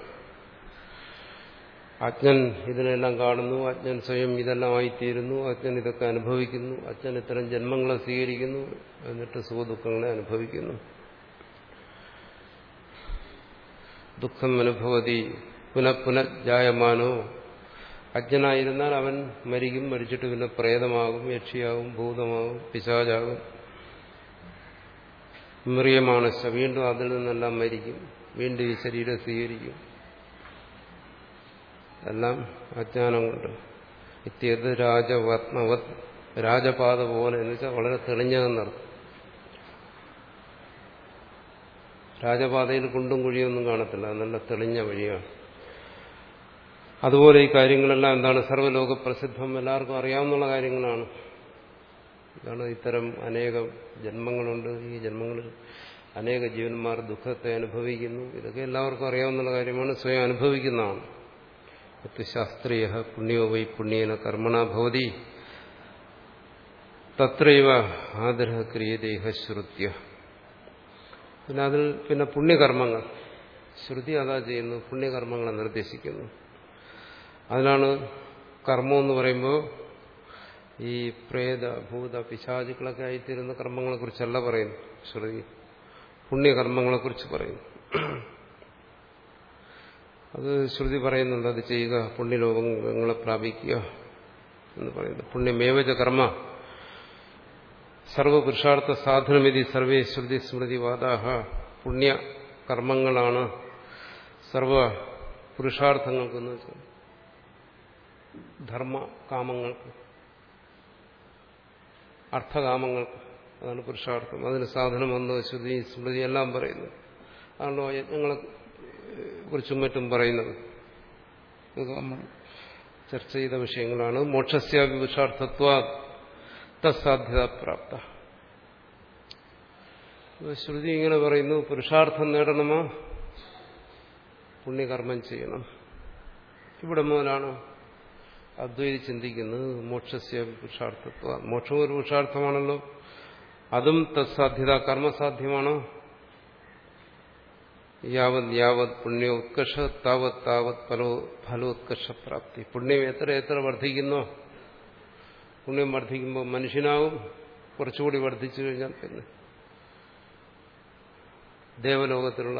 അജ്ഞൻ ഇതിനെല്ലാം കാണുന്നു, അജ്ഞൻ സ്വയം ഇതെല്ലാം ആയിത്തീരുന്നു, അജ്ഞൻ ഇതൊക്കെ അനുഭവിക്കുന്നു, അജ്ഞൻ ഇത്തരം ജന്മങ്ങളെ സ്വീകരിക്കുന്നു, എന്നിട്ട് സുഖദുഃഖങ്ങളെ അനുഭവിക്കുന്നു. ദുഃഖം അനുഭവതി പുനഃപുനഃജായമാനോ, അജ്ഞനായിരുന്നാൽ അവൻ മരിക്കും, മരിച്ചിട്ട് പിന്നെ പ്രേതമാകും, യക്ഷിയാകും, ഭൂതമാകും, പിശാചാകും. മ്രിയമാണശ, വീണ്ടും അതിൽ നിന്നെല്ലാം മരിക്കും, വീണ്ടും ഈ ശരീരം സ്വീകരിക്കും. എല്ലാം അജ്ഞാനം കൊണ്ട്. ഇത്യത് രാജവർമ്മവത്, രാജപാത പോലെ എന്ന് വെച്ചാൽ വളരെ തെളിഞ്ഞതെന്നർത്ഥം. രാജപാതയിൽ കുണ്ടും കുഴിയൊന്നും കാണത്തില്ല, നല്ല തെളിഞ്ഞ വഴിയാണ്. അതുപോലെ ഈ കാര്യങ്ങളെല്ലാം എന്താണ്? സർവ്വലോക പ്രസിദ്ധം, എല്ലാവർക്കും അറിയാവുന്ന കാര്യങ്ങളാണ്. ഇതാണ് ഇത്തരം അനേകം ജന്മങ്ങളുണ്ട്. ഈ ജന്മങ്ങളിൽ അനേക ജീവന്മാർ ദുഃഖത്തെ അനുഭവിക്കുന്നു. ഇതൊക്കെ എല്ലാവർക്കും അറിയാവുന്ന കാര്യമാണ്, സ്വയം അനുഭവിക്കുന്നതാണ്. ശാസ്ത്രീയ പുണ്യോ വൈ പുണ്യേന കർമ്മണ ഭവതി തത്രൈവ ആദരഹ ക്രിയതേഹ ശ്രുത്യ. പിന്നെ അതിൽ പിന്നെ പുണ്യകർമ്മങ്ങൾ, ശ്രുതി അതാ ചെയ്യുന്നു, പുണ്യകർമ്മങ്ങളെ നിർദ്ദേശിക്കുന്നു. അതിനാണ് കർമ്മം എന്ന് പറയുമ്പോൾ ഈ പ്രേത ഭൂത പിശാചുക്കളൊക്കെ ആയിത്തീരുന്ന കർമ്മങ്ങളെക്കുറിച്ചല്ല പറയുന്നു ശ്രുതി, പുണ്യകർമ്മങ്ങളെക്കുറിച്ച് പറയുന്നു. അത് ശ്രുതി പറയുന്നുണ്ട്, അത് ചെയ്യുക, പുണ്യലോകങ്ങളെ പ്രാപിക്കുക എന്ന് പറയുന്നു. പുണ്യമേവച കർമ്മ സർവപുരുഷാർത്ഥ സാധനമിതി സർവേ ശ്രുതി സ്മൃതിവാദാഹ. പുണ്യകർമ്മങ്ങളാണ് സർവ പുരുഷാർത്ഥങ്ങൾക്കെന്ന് വെച്ചാൽ ധർമ്മ കാമങ്ങൾക്ക്, അർത്ഥകാമങ്ങൾക്ക്, അതാണ് പുരുഷാർത്ഥം. അതിന് സാധനം വന്ന് ശ്രുതി സ്മൃതി എല്ലാം പറയുന്നു. അതാണല്ലോ യജ്ഞങ്ങളെ കുറിച്ചും മറ്റും പറയുന്നത്. ഇത് നമ്മൾ ചർച്ച ചെയ്ത വിഷയങ്ങളാണ്. മോക്ഷസ്യാപി പുരുഷാർത്ഥത്വാ തത്സാധ്യത പ്രാപ്ത. ശ്രുതി ഇങ്ങനെ പറയുന്നു, പുരുഷാർത്ഥം നേടണമോ പുണ്യകർമ്മം ചെയ്യണം. ഇവിടെ മുതലാണ് അദ്വൈതി ചിന്തിക്കുന്നത് മോക്ഷസ്യാപി പുരുഷാർത്ഥത്വ. മോക്ഷം ഒരു പുരുഷാർത്ഥമാണല്ലോ, അതും തത്സാധ്യത കർമ്മസാധ്യമാണോ? യാവത് യാവത് പുണ്യോത്കർഷ താവത് താവത് ഫലോ ഫലോത്കർഷ പ്രാപ്തി. പുണ്യം എത്ര എത്ര വർദ്ധിക്കുന്നോ, പുണ്യം വർദ്ധിക്കുമ്പോൾ മനുഷ്യനാവും, കുറച്ചുകൂടി വർദ്ധിച്ചു കഴിഞ്ഞാൽ പിന്നെ ദേവലോകത്തിലുള്ള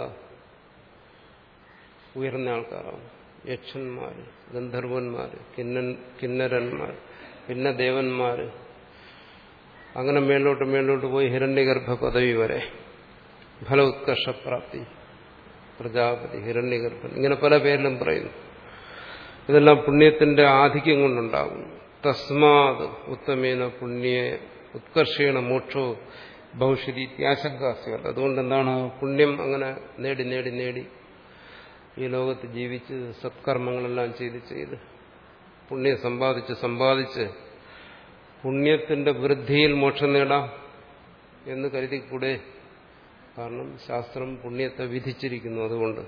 ഉയർന്ന ആൾക്കാരാവും. യക്ഷന്മാർ, ഗന്ധർവന്മാർ, കിന്നൻ കിന്നരന്മാർ, പിന്നെ ദേവന്മാർ, അങ്ങനെ മേലോട്ട് മേലോട്ട് പോയി ഹിരണ്യഗർഭ പദവി വരെ ഫലോത്കർഷപ്രാപ്തി, പ്രജാപതി, ഹിരണ്യഗർഭൻ, ഇങ്ങനെ പല പേരിലും പറയുന്നു. ഇതെല്ലാം പുണ്യത്തിന്റെ ആധിക്യം കൊണ്ടുണ്ടാകും. തസ്മാത് ഉത്തമേന പുണ്യ ഉത്കർഷേണ മോക്ഷോ ഭവിഷ്യതി ആശങ്കാസ്യ. അതുകൊണ്ട് എന്താണ്, പുണ്യം അങ്ങനെ നേടി നേടി നേടി ഈ ലോകത്ത് ജീവിച്ച് സത്കർമ്മങ്ങളെല്ലാം ചെയ്ത് ചെയ്ത് പുണ്യം സമ്പാദിച്ച് സമ്പാദിച്ച് പുണ്യത്തിന്റെ വൃദ്ധിയിൽ മോക്ഷം നേടാം എന്ന് കരുതിക്കൂടെ? കാരണം ശാസ്ത്രം പുണ്യത്തെ വിധിച്ചിരിക്കുന്നു. അതുകൊണ്ട്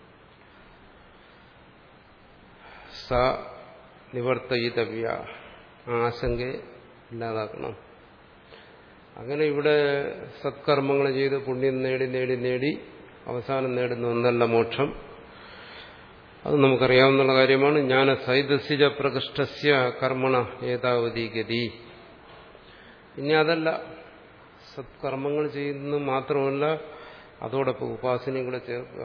സ നിവർത്തയിതവ്യ, ആശങ്കയെ ഇല്ലാതാക്കണം. അങ്ങനെ ഇവിടെ സത്കർമ്മങ്ങൾ ചെയ്ത് പുണ്യം നേടി നേടി നേടി അവസാനം നേടുന്ന ഒന്നല്ല മോക്ഷം. അത് നമുക്കറിയാവുന്ന കാര്യമാണ്. ജ്ഞാന സൈതസിജ പ്രകൃഷ്ടസ്യ കർമ്മണ ഏതാവതി ഗതി. ഇനി അതല്ല, സത്കർമ്മങ്ങൾ ചെയ്യുന്നത് മാത്രമല്ല, അതോടൊപ്പം ഉപാസനയും കൂടെ ചേർക്കുക.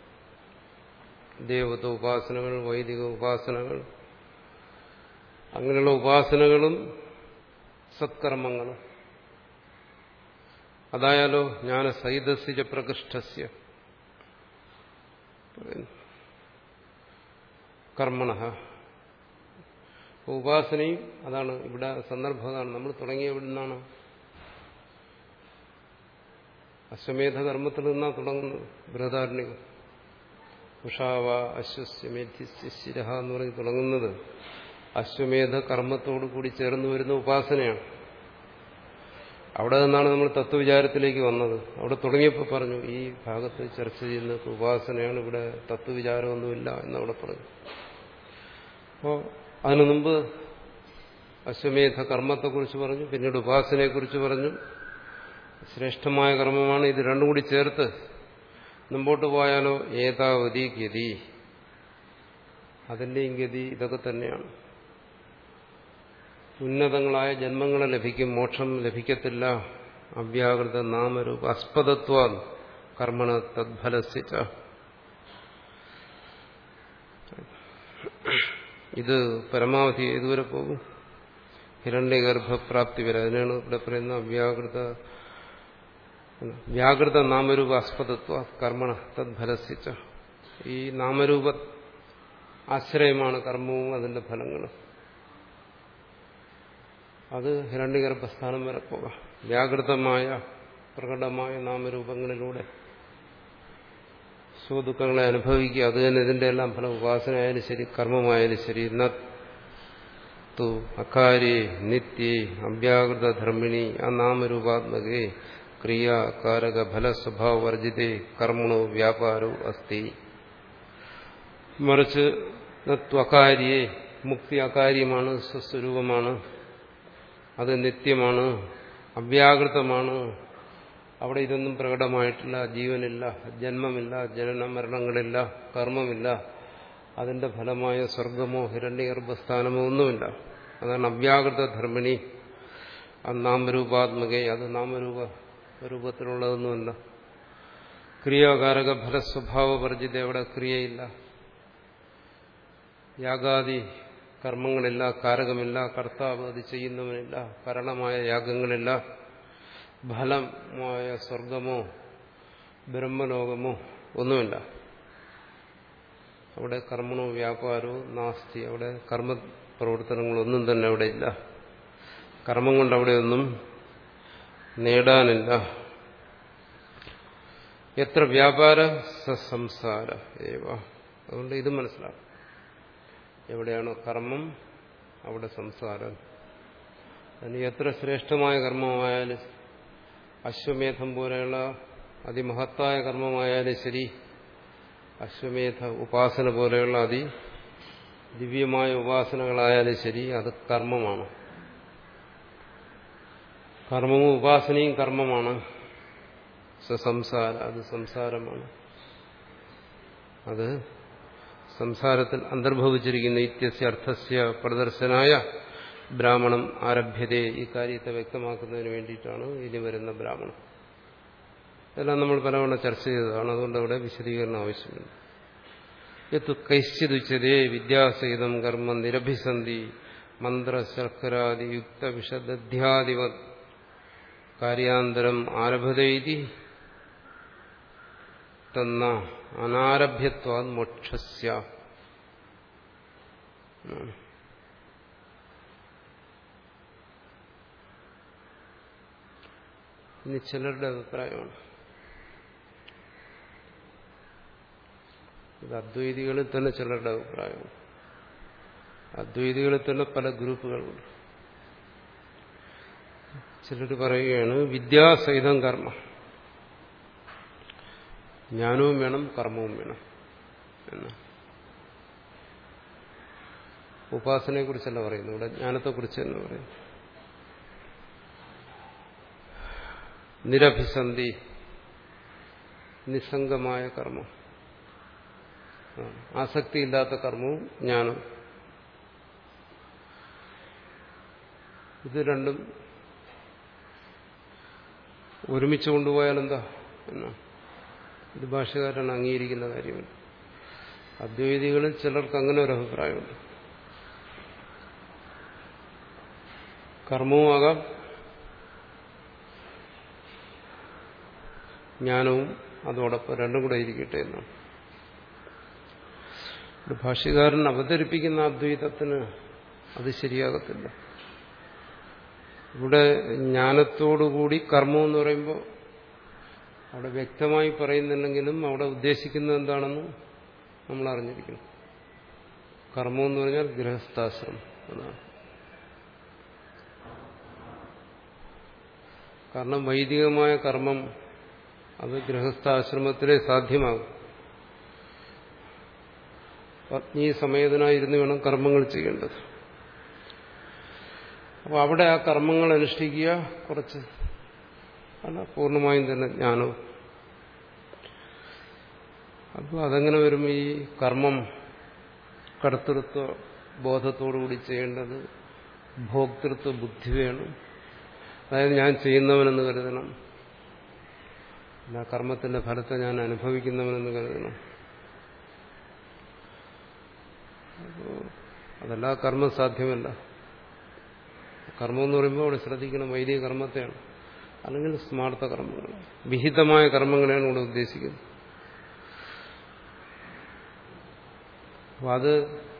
ദേവത ഉപാസനകൾ, വൈദിക ഉപാസനകൾ, അങ്ങനെയുള്ള ഉപാസനകളും സത്കർമ്മങ്ങളും. അതായാലോ ജ്ഞാന സൈതസിജ പ്രകൃഷ്ടസ്യ കർമ്മണ. ഉപാസനയും അതാണ് ഇവിടെ സന്ദർഭമാണ്. നമ്മൾ തുടങ്ങിയ എവിടെ നിന്നാണ്? അശ്വമേധ കർമ്മത്തിൽ നിന്നാണ് തുടങ്ങുന്നത്. ബൃഹദാരണ്യകം ഉഷാവ അശ്വസ്യമേധ്യശിരഹ എന്ന് പറഞ്ഞ് തുടങ്ങുന്നത് അശ്വമേധ കർമ്മത്തോടു കൂടി ചേർന്ന് വരുന്ന ഉപാസനയാണ്. അവിടെ നിന്നാണ് നമ്മൾ തത്വവിചാരത്തിലേക്ക് വന്നത്. അവിടെ തുടങ്ങിയപ്പോൾ പറഞ്ഞു ഈ ഭാഗത്ത് ചർച്ച ചെയ്യുന്നത് ഉപാസനയാണ്, ഇവിടെ തത്വവിചാരമൊന്നുമില്ല എന്നവിടെ പറഞ്ഞു. അപ്പോൾ അതിനു മുമ്പ് അശ്വമേധ കർമ്മത്തെക്കുറിച്ച് പറഞ്ഞു, പിന്നീട് ഉപാസനയെക്കുറിച്ച് പറഞ്ഞു. ശ്രേഷ്ഠമായ കർമ്മമാണ്. ഇത് രണ്ടും കൂടി ചേർത്ത് മുമ്പോട്ട് പോയാലോ ഏതാവതി ഗതി, അതിന്റെയും ഗതി ഇതൊക്കെ തന്നെയാണ്. ഉന്നതങ്ങളായ ജന്മങ്ങളെ ലഭിക്കും, മോക്ഷം ലഭിക്കത്തില്ല. അവ്യാകൃത നാമരൂപ അസ്പദത്വ കർമ്മണ തദ്ഫലസിച്ച. ഇത് പരമാവധി ഏതുവരെ പോകും? ഹിരണ്യഗർഭപ്രാപ്തി വരെ. അതിനാണ് ഇവിടെ പറയുന്ന അവ്യാകൃത വ്യാകൃത നാമരൂപ അസ്പദത്വ കർമ്മണ തദ്ഫലസിച്ച. ഈ നാമരൂപ ആശ്രയമാണ് കർമ്മവും അതിന്റെ ഫലങ്ങളും. അത് ഹിരണ്യഗർഭസ്ഥാനം വരെ പോകാം. വ്യാകൃതമായ പ്രകടമായ നാമരൂപങ്ങളിലൂടെ സുഖദുഃഖങ്ങളെ അനുഭവിക്കുക. അത് തന്നെ ഇതിന്റെ എല്ലാം ഫലം. ഉപാസനയായാലും ശരി, കർമ്മമായാലും ശരി. നു അകാര്യേ നിത്യേ അവ്യാകൃത ധർമ്മിണി അനാമരൂപാത്മകേ ക്രിയാകാരക ഫലസ്വഭാവവർജിതേ കർമ്മണോ വ്യാപാരോ അസ്തി. മറിച്ച് നത്വകാര്യേ മുക്തി അകാര്യമാണ്, സ്വസ്വരൂപമാണ്, അത് നിത്യമാണ്, അവ്യാകൃതമാണ്. അവിടെ ഇതൊന്നും പ്രകടമായിട്ടില്ല. ജീവനില്ല, ജന്മമില്ല, ജനന മരണങ്ങളില്ല, കർമ്മമില്ല. അതിന്റെ ഫലമായ സ്വർഗമോ ഹിരണ്യഗർഭസ്ഥാനമോ ഒന്നുമില്ല. അതാണ് അവ്യാകൃത ധർമ്മിണി. അത് നാമരൂപാത്മകേ, അത് നാമരൂപ രൂപത്തിലുള്ളതൊന്നുമല്ല. ക്രിയാകാരക ഫലസ്വഭാവവർജിത, അവിടെ ക്രിയയില്ല, യാഗാദി കർമ്മങ്ങളില്ല, കാരകമില്ല, കർത്താവ് അത് ചെയ്യുന്നവനില്ല, കരണമായ യാഗങ്ങളില്ല, ഫലമായ സ്വർഗമോ ബ്രഹ്മലോകമോ ഒന്നുമില്ല. അവിടെ കർമ്മണോ വ്യാപാരവും നാസ്തി. അവിടെ കർമ്മപ്രവർത്തനങ്ങളൊന്നും തന്നെ അവിടെ ഇല്ല. കർമ്മം കൊണ്ട് അവിടെയൊന്നും നേടാനില്ല. എത്ര വ്യാപാര സംസാര ഏവ. അതുകൊണ്ട് ഇത് മനസ്സിലാക്കും. എവിടെയാണോ കർമ്മം അവിടെ സംസാരം. അതിന് എത്ര ശ്രേഷ്ഠമായ കർമ്മമായാലും, അശ്വമേധം പോലെയുള്ള അതിമഹത്തായ കർമ്മമായാലും ശരി, അശ്വമേധ ഉപാസന പോലെയുള്ള അതി ദിവ്യമായ ഉപാസനകളായാലും ശരി, അത് കർമ്മമാണ്. കർമ്മവും ഉപാസനയും കർമ്മമാണ്. സംസാര അത് സംസാരമാണ്. അത് സംസാരത്തിൽ അന്തർഭവിച്ചിരിക്കുന്ന ഇത്യസ്യ അർത്ഥസ്യ പ്രദർശനായ ബ്രാഹ്മണം ആരഭ്യതേ. ഈ കാര്യത്തെ വ്യക്തമാക്കുന്നതിന് വേണ്ടിയിട്ടാണ് ഇനി വരുന്ന ബ്രാഹ്മണം. ഇതെല്ലാം നമ്മൾ പലവണ ചർച്ച ചെയ്തതാണ്. അതുകൊണ്ട് അവിടെ വിശദീകരണം ആവശ്യമുണ്ട്. യത്ത് കൈശ്ചിതുച്യതേ വിദ്യാസഹിതം കർമ്മ നിരഭിസന്ധി മന്ത്രശർക്കരാദി യുക്ത വിഷദധ്യാദിവ കാര്യാന്തരം ആരഭതൈതി തന്ന അനാരഭ്യത്വാത് മോക്ഷസ്യ. ഇനി ചിലരുടെ അഭിപ്രായമാണ്. ഇത് അദ്വൈതികളിൽ തന്നെ ചിലരുടെ അഭിപ്രായമാണ്. അദ്വൈതികളിൽ തന്നെ പല ഗ്രൂപ്പുകളുണ്ട്. ചിലർ പറയുകയാണ് വിദ്യാസഹിതം കർമ്മ, ജ്ഞാനവും വേണം കർമ്മവും വേണം എന്ന്. ഉപാസനയെ കുറിച്ചല്ല പറയുന്നു, ഇവിടെ ജ്ഞാനത്തെക്കുറിച്ച് എന്ന് പറയുന്നു. നിരഭിസന്ധി, നിസ്സംഗമായ കർമ്മം, ആസക്തിയില്ലാത്ത കർമ്മവും ജ്ഞാനം. ഇത് രണ്ടും ഒരുമിച്ച് കൊണ്ടുപോയാൽ എന്താ എന്നാ ഇത് ഭാഷകാരൻ അംഗീകരിക്കുന്ന കാര്യമല്ല. അദ്വൈതികളിൽ ചിലർക്ക് അങ്ങനെ ഒരു അഭിപ്രായമുണ്ട്. കർമ്മവുമാകാം ജ്ഞാനവും അതോടൊപ്പം രണ്ടും കൂടെ ഇരിക്കട്ടെ എന്നാണ്. ഭാഷ്യകാരൻ അവതരിപ്പിക്കുന്ന അദ്വൈതത്തിന് അത് ശരിയാകത്തില്ല. ഇവിടെ ജ്ഞാനത്തോടുകൂടി കർമ്മം എന്ന് പറയുമ്പോൾ അവിടെ വ്യക്തമായി പറയുന്നുണ്ടെങ്കിലും അവിടെ ഉദ്ദേശിക്കുന്നത് എന്താണെന്ന് നമ്മൾ അറിഞ്ഞിരിക്കണം. കർമ്മം എന്ന് പറഞ്ഞാൽ ഗൃഹസ്ഥാശ്രമം എന്നാണ്. കാരണം വൈദികമായ കർമ്മം അത് ഗൃഹസ്ഥാശ്രമത്തിലെ സാധ്യമാകും. പത്നി സമേതനായിരുന്നു വേണം കർമ്മങ്ങൾ ചെയ്യേണ്ടത്. അപ്പോൾ അവിടെ ആ കർമ്മങ്ങൾ അനുഷ്ഠിക്കുക കുറച്ച് അല്ല പൂർണ്ണമായും തന്നെ ജ്ഞാനവും. അപ്പോൾ അതെങ്ങനെ വരും? ഈ കർമ്മം കർത്തൃത്വ ബോധത്തോടുകൂടി ചെയ്യേണ്ടത് ഭോക്തൃത്വ ബുദ്ധി വേണം. അതായത് ഞാൻ ചെയ്യുന്നവനെന്ന് കരുതണം, ആ കർമ്മത്തിന്റെ ഫലത്തെ ഞാൻ അനുഭവിക്കുന്നവനെന്ന് കരുതണം. അപ്പോൾ അതല്ല കർമ്മം സാധ്യമല്ല. കർമ്മം എന്ന് പറയുമ്പോൾ അവിടെ ശ്രദ്ധിക്കണം വൈദിക കർമ്മത്തെയാണ്, അല്ലെങ്കിൽ സ്മാർത്ഥ കർമ്മങ്ങൾ, വിഹിതമായ കർമ്മങ്ങളെയാണ് ഇവിടെ ഉദ്ദേശിക്കുന്നത്. അപ്പം അത്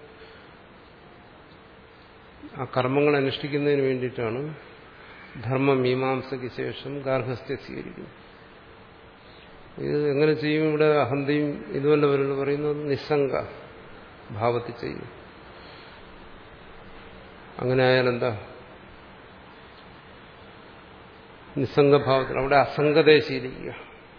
ആ കർമ്മങ്ങൾ അനുഷ്ഠിക്കുന്നതിന് വേണ്ടിയിട്ടാണ് ധർമ്മമീമാംസയ്ക്ക് ശേഷം ഗാർഹസ്ഥ്യം സ്വീകരിക്കുന്നത്. ഇത് എങ്ങനെ ചെയ്യും? ഇവിടെ അഹന്തയും ഇതുമല്ല വരുന്നത് പറയുന്നത് നിസ്സംഗ ഭാവത്തിൽ ചെയ്യും. അങ്ങനെ ആയാൽ എന്താ? നിസ്സംഗഭാവത്തിൽ അവിടെ അസംഗതയെ ശീലിക്കുക.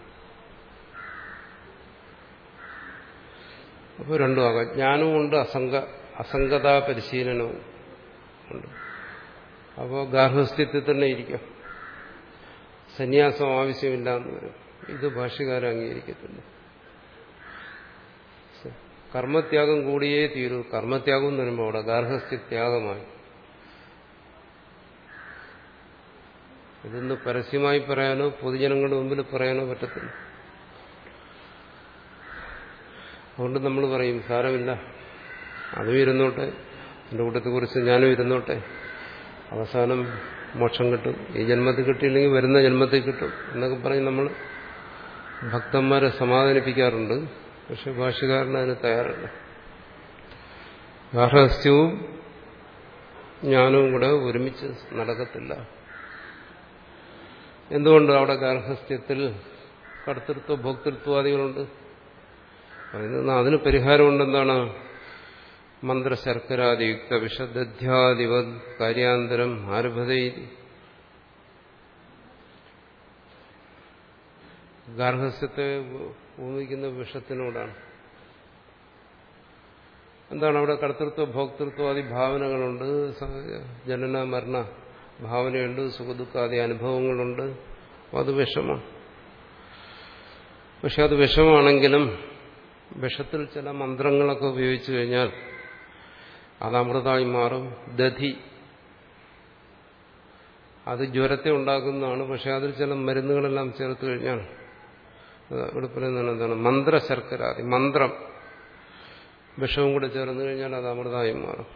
അപ്പോൾ രണ്ടും ആകാം. ജ്ഞാനവും ഉണ്ട്, അസംഗ അസംഗതാ പരിശീലനവും ഉണ്ട്. അപ്പോൾ ഗാർഹസ്ഥ്യത്തിൽ തന്നെ ഇരിക്കാം, സന്യാസം ആവശ്യമില്ല എന്ന് വരും. ഇത് ഭാഷ്യകാരൻ അംഗീകരിക്കത്തില്ല. കർമ്മത്യാഗം കൂടിയേ തീരൂ. കർമ്മത്യാഗം എന്ന് വരുമ്പോൾ അവിടെ ഗാർഹസ്ഥ്യത്യാഗമായി. ഇതൊന്ന് പരസ്യമായി പറയാനോ പൊതുജനങ്ങളുടെ മുമ്പിൽ പറയാനോ പറ്റത്തില്ല. അതുകൊണ്ട് നമ്മൾ പറയും സാരമില്ല, അതും ഇരുന്നോട്ടെ, എൻ്റെ കൂട്ടത്തെക്കുറിച്ച് ഞാനും ഇരുന്നോട്ടെ, അവസാനം മോക്ഷം കിട്ടും, ഈ ജന്മത്തിൽ കിട്ടിയില്ലെങ്കിൽ വരുന്ന ജന്മത്തിൽ കിട്ടും എന്നൊക്കെ പറഞ്ഞ് നമ്മൾ ഭക്തന്മാരെ സമാധാനിപ്പിക്കാറുണ്ട്. പക്ഷെ ഭാഷ്യകാരൻ അതിന് തയ്യാറല്ല. ഗാർഹസ്ഥ്യവും ജ്ഞാനവും കൂടെ ഒരുമിച്ച് നടക്കത്തില്ല. എന്തുകൊണ്ട്? അവിടെ ഗാർഹസ്ഥ്യത്തിൽ കർത്തൃത്വ ഭോക്തൃത്വാദികളുണ്ട്. അതിന് പരിഹാരമുണ്ടെന്താണ്? മന്ത്രശർക്കരാദിയുക്ത വിഷദധ്യാദിവ കാര്യാന്തരം ആരഭതൈ. ഗാർഹസ്ഥ്യത്തെ ഭൂമിക്കുന്ന വിഷത്തിനോടാണ്. എന്താണ് അവിടെ? കർത്തൃത്വ ഭോക്തൃത്വാദി ഭാവനകളുണ്ട്, ജനന മരണ ഭാവനയുണ്ട്, സുഖദുഃഖാദി അനുഭവങ്ങളുണ്ട്. അത് വിഷമാണ്. പക്ഷെ അത് വിഷമാണെങ്കിലും വിഷത്തിൽ ചില മന്ത്രങ്ങളൊക്കെ ഉപയോഗിച്ചു കഴിഞ്ഞാൽ അത് അമൃതമായി മാറും. ദധി അത് ജ്വരത്തെ ഉണ്ടാക്കുന്നതാണ്. പക്ഷെ അതിൽ ചില മരുന്നുകളെല്ലാം ചേർത്ത് കഴിഞ്ഞാൽ ഇവിടെ പറയുന്നതാണ് എന്താണ്? മന്ത്രശർക്കരാദി, മന്ത്രം വിഷവും കൂടെ ചേർന്ന് കഴിഞ്ഞാൽ അത് അമൃതമായി മാറും.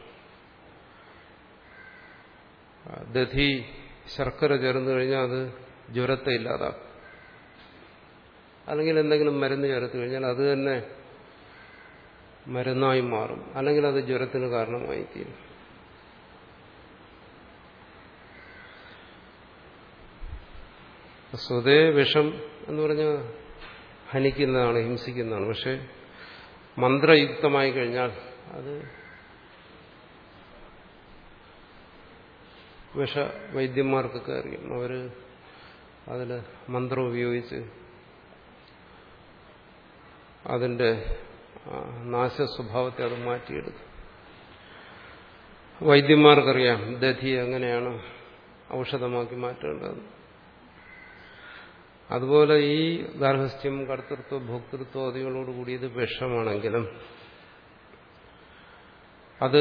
ദധി ശർക്കര ചേർന്ന് കഴിഞ്ഞാൽ അത് ജ്വരത്തെ ഇല്ലാതാക്കും. അല്ലെങ്കിൽ എന്തെങ്കിലും മരുന്ന് ചേർത്ത് കഴിഞ്ഞാൽ അത് തന്നെ മരുന്നായി മാറും, അല്ലെങ്കിൽ അത് ജ്വരത്തിന് കാരണമായി തീരും. സ്വതേ വിഷം എന്ന് പറഞ്ഞാൽ ഹനിക്കുന്നതാണ്, ഹിംസിക്കുന്നതാണ്. പക്ഷെ മന്ത്രയുക്തമായി കഴിഞ്ഞാൽ അത് വിഷവൈദ്യന്മാർക്കൊക്കെ അറിയും. അവർ അതിൽ മന്ത്രം ഉപയോഗിച്ച് അതിൻ്റെ നാശസ്വഭാവത്തെ അത് മാറ്റിയെടുക്കും. വൈദ്യന്മാർക്കറിയാം ദധി എങ്ങനെയാണ് ഔഷധമാക്കി മാറ്റേണ്ടത്. അതുപോലെ ഈ ഗാർഹസ്ഥ്യം, കർത്തൃത്വ, ഭോക്തൃത്വ ആദികളോടുകൂടി ഇത് വിഷമാണെങ്കിലും അത്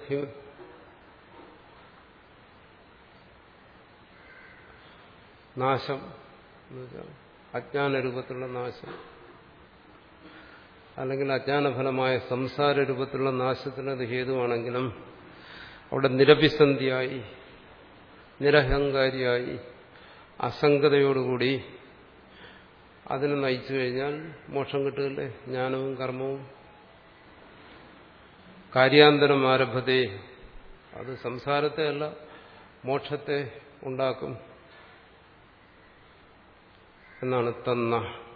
നാശം, അജ്ഞാന രൂപത്തിലുള്ള നാശം, അല്ലെങ്കിൽ അജ്ഞാനഫലമായ സംസാര രൂപത്തിലുള്ള നാശത്തിന് അത് ഹേതുവാണെങ്കിലും അവിടെ നിരഭിസന്ധിയായി, നിരഹങ്കാരിയായി, അസംഗതയോടുകൂടി അതിനെ നയിച്ചു കഴിഞ്ഞാൽ മോക്ഷം കിട്ടുകയില്ലേ? ജ്ഞാനവും കർമ്മവും കാര്യാന്തരം ആരഭതേ, അത് സംസാരത്തെ അല്ല മോക്ഷത്തെ ഉണ്ടാക്കും എന്നാണ് തന്ന.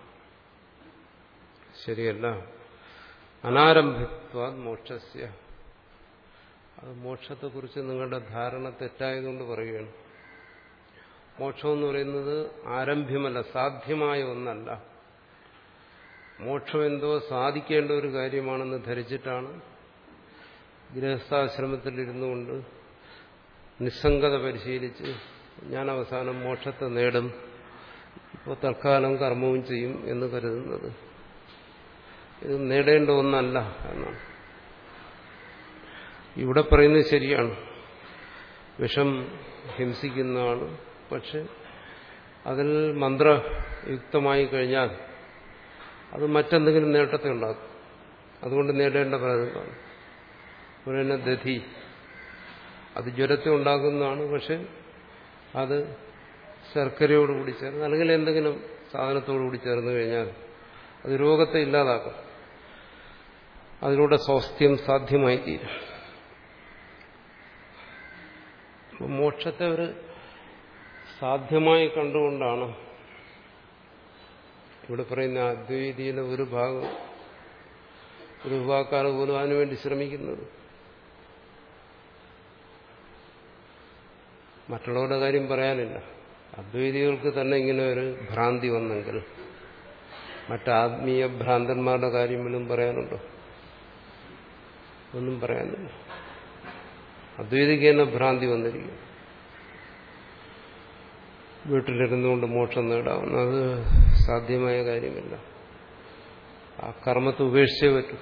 ശരിയല്ല. അനാരംഭിത്വാ മോക്ഷസ്യ, അത് മോക്ഷത്തെക്കുറിച്ച് നിങ്ങളുടെ ധാരണ തെറ്റായതുകൊണ്ട് പറയുകയാണ്. മോക്ഷം എന്ന് പറയുന്നത് ആരംഭ്യമല്ല, സാധ്യമായ ഒന്നല്ല. മോക്ഷം എന്തോ സാധിക്കേണ്ട ഒരു കാര്യമാണെന്ന് ധരിച്ചിട്ടാണ് ഗൃഹസ്ഥാശ്രമത്തിൽ ഇരുന്നു കൊണ്ട് നിസ്സംഗത പരിശീലിച്ച് ഞാൻ അവസാനം മോക്ഷത്തെ നേടും, ഇപ്പോൾ തൽക്കാലം കർമ്മവും ചെയ്യും എന്ന് കരുതുന്നത്. ഇത് നേടേണ്ട ഒന്നല്ല എന്നാണ് ഇവിടെ പറയുന്നത്. ശരിയാണ്, വിഷം ഹിംസിക്കുന്നതാണ്. പക്ഷെ അതിൽ മന്ത്രയുക്തമായി കഴിഞ്ഞാൽ അത് മറ്റെന്തെങ്കിലും നേട്ടത്തെ ഉണ്ടാക്കും. അതുകൊണ്ട് നേടേണ്ട പ്രയോജനമാണ്. അതുപോലെ തന്നെ ദധി, അത് ജ്വരത്തെ ഉണ്ടാക്കുന്നതാണ്. പക്ഷെ അത് ശർക്കരയോടുകൂടി ചേർന്ന് അല്ലെങ്കിൽ എന്തെങ്കിലും സാധനത്തോടുകൂടി ചേർന്ന് കഴിഞ്ഞാൽ അത് രോഗത്തെ ഇല്ലാതാക്കും. അതിലൂടെ സ്വാസ്ഥ്യം സാധ്യമായി തീരും. മോക്ഷത്തെ ഒരു സാധ്യമായി കണ്ടുകൊണ്ടാണ് ഇവിടെ പറയുന്ന അദ്വൈതിയിലെ ഒരു ഭാഗം, ഒരു വിഭാഗക്കാർ പോലും അതിനുവേണ്ടി ശ്രമിക്കുന്നത്. മറ്റുള്ളവരുടെ കാര്യം പറയാനില്ല. അദ്വൈതികൾക്ക് തന്നെ ഇങ്ങനെ ഒരു ഭ്രാന്തി വന്നെങ്കിൽ മറ്റാത്മീയ ഭ്രാന്തന്മാരുടെ കാര്യം പോലും പറയാനുണ്ടോ? ഒന്നും പറയാനില്ല. അദ്വൈതിക്ക് തന്നെ ഭ്രാന്തി വന്നിരിക്കും. വീട്ടിലിരുന്നുകൊണ്ട് മോക്ഷം നേടാവുന്ന, അത് സാധ്യമായ കാര്യമില്ല. ആ കർമ്മത്തെ ഉപേക്ഷിച്ചേ പറ്റൂ.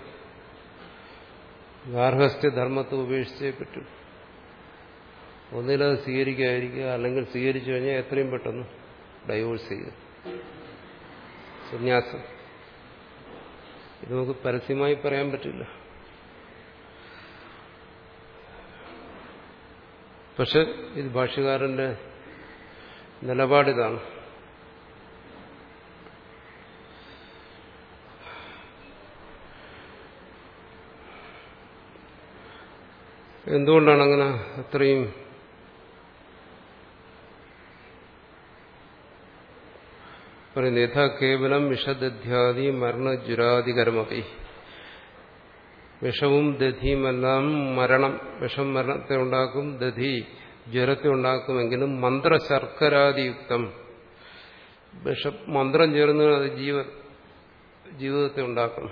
ഗാർഹസ്ഥ്യധർമ്മത്തെ ഉപേക്ഷിച്ചേ പറ്റൂ. ഒന്നിലത് സ്വീകരിക്കാതിരിക്കുക, അല്ലെങ്കിൽ സ്വീകരിച്ചു കഴിഞ്ഞാൽ എത്രയും പെട്ടെന്ന് ഡൈവോഴ്സ് ചെയ്യുക, സന്യാസം. ഇത് നമുക്ക് പരസ്യമായി പറയാൻ പറ്റില്ല. പക്ഷെ ഇത് ഭാഷ്യകാരന്റെ നിലപാടിതാണ്. എന്തുകൊണ്ടാണ് അങ്ങനെ അത്രയും പറയുന്നത്? യഥാ കേവലം വിഷദധ്യാദി മരണജുരാദികരമപി, വിഷവും ദധിയുമെല്ലാം മരണം, വിഷം മരണത്തെ ഉണ്ടാക്കും, ദധി ജ്വരത്തെ ഉണ്ടാക്കുമെങ്കിലും മന്ത്രശർക്കരാദിയുക്തം, വിഷ മന്ത്രം ചേർന്ന് അത് ജീവ ജീവിതത്തെ ഉണ്ടാക്കും.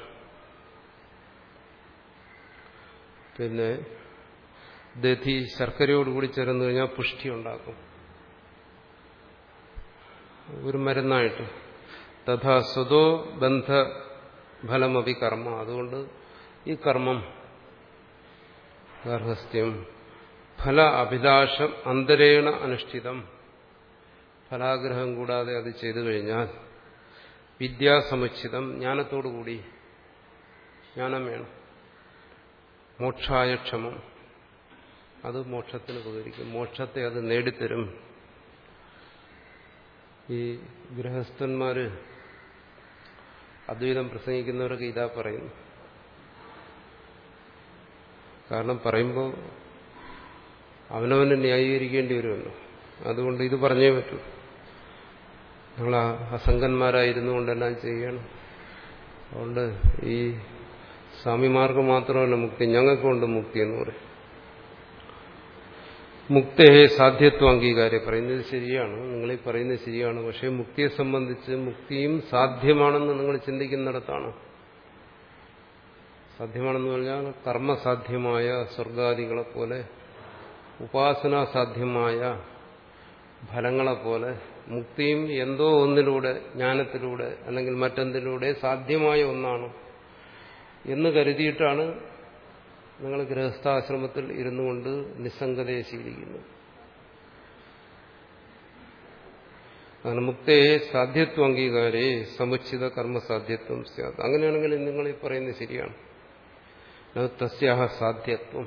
പിന്നെ ദധി ശർക്കരയോടുകൂടി ചേർന്ന് കഴിഞ്ഞാൽ പുഷ്ടി ഉണ്ടാക്കും, ഒരു മരുന്നായിട്ട്. തഥാ സ്വതോ ബന്ധഫലമപി കർമ്മ, അതുകൊണ്ട് ഈ കർമ്മം ഗാർഹസ്ഥ്യം ഫല അഭിലാഷം അന്തരേണ അനുഷ്ഠിതം, ഫലാഗ്രഹം കൂടാതെ അത് ചെയ്തു കഴിഞ്ഞാൽ വിദ്യാസമുച്ചിതം, ജ്ഞാനത്തോടുകൂടി, ജ്ഞാനം വേണം. മോക്ഷായ ക്ഷമം, അത് മോക്ഷത്തിന് ഉപകരിക്കും, മോക്ഷത്തെ അത് നേടിത്തരും. ഈ ഗൃഹസ്ഥന്മാര് അദ്വൈതം പ്രസംഗിക്കുന്നവരൊക്കെ ഇതാ പറയുന്നു. കാരണം പറയുമ്പോൾ അവനവനെ ന്യായീകരിക്കേണ്ടി വരുമല്ലോ. അതുകൊണ്ട് ഇത് പറഞ്ഞേ പറ്റൂ. ഞങ്ങൾ അസംഗന്മാരായിരുന്നു കൊണ്ടെല്ലാം ചെയ്യണം. അതുകൊണ്ട് ഈ സ്വാമിമാർക്ക് മാത്രമല്ല മുക്തി, ഞങ്ങൾക്കുണ്ട് മുക്തി എന്ന് പറയും. മുക്തേ സാധ്യത്വ അംഗീകാരം പറയുന്നത് ശരിയാണ്, നിങ്ങളീ പറയുന്നത് ശരിയാണ്. പക്ഷേ മുക്തിയെ സംബന്ധിച്ച് മുക്തിയും സാധ്യമാണെന്ന് നിങ്ങൾ ചിന്തിക്കുന്നിടത്താണ്. സാധ്യമാണെന്ന് പറഞ്ഞാൽ കർമ്മസാധ്യമായ സ്വർഗാദികളെ പോലെ ഉപാസനാസാധ്യമായ ഫലങ്ങളെപ്പോലെ മുക്തിയും എന്തോ ഒന്നിലൂടെ, ജ്ഞാനത്തിലൂടെ അല്ലെങ്കിൽ മറ്റെന്തിലൂടെ സാധ്യമായ ഒന്നാണ് എന്ന് കരുതിയിട്ടാണ് നിങ്ങൾ ഗൃഹസ്ഥാശ്രമത്തിൽ ഇരുന്നു കൊണ്ട് നിസ്സംഗതയെ ശീലിക്കുന്നത്. അങ്ങനെ മുക്തയെ സാധ്യത്വ അംഗീകാരേ സമുച്ചിത കർമ്മസാധ്യത്വം സ്യാത്. അങ്ങനെയാണെങ്കിൽ നിങ്ങൾ ഈ പറയുന്നത് ശരിയാണ്. തസ്യാഹ സാധ്യത്വം,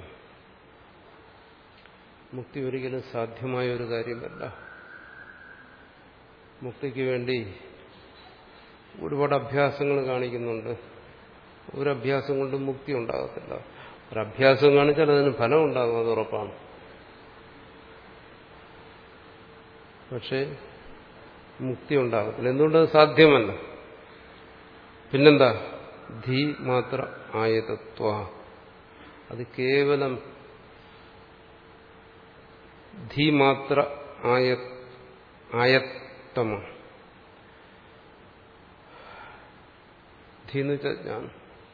മുക്തി ഒരിക്കലും സാധ്യമായ ഒരു കാര്യമല്ല. മുക്തിക്ക് വേണ്ടി ഒരുപാട് അഭ്യാസങ്ങൾ കാണിക്കുന്നുണ്ട്. ഒരു അഭ്യാസം കൊണ്ട് മുക്തി ഉണ്ടാകത്തില്ല. ഒരു അഭ്യാസം കാണിച്ചാൽ അതിന് ഫലം ഉണ്ടാകും, അത് ഉറപ്പാണ്. പക്ഷേ മുക്തി ഉണ്ടാകത്തില്ല. എന്തുകൊണ്ടത് സാധ്യമല്ല? പിന്നെന്താ? ധീ മാത്ര ആയതത്വ, അത് കേവലം ധീ മാത്ര ആയ ആയത്തമാണ്. ധീ എന്ന് വെച്ചാൽ ജ്ഞാനം.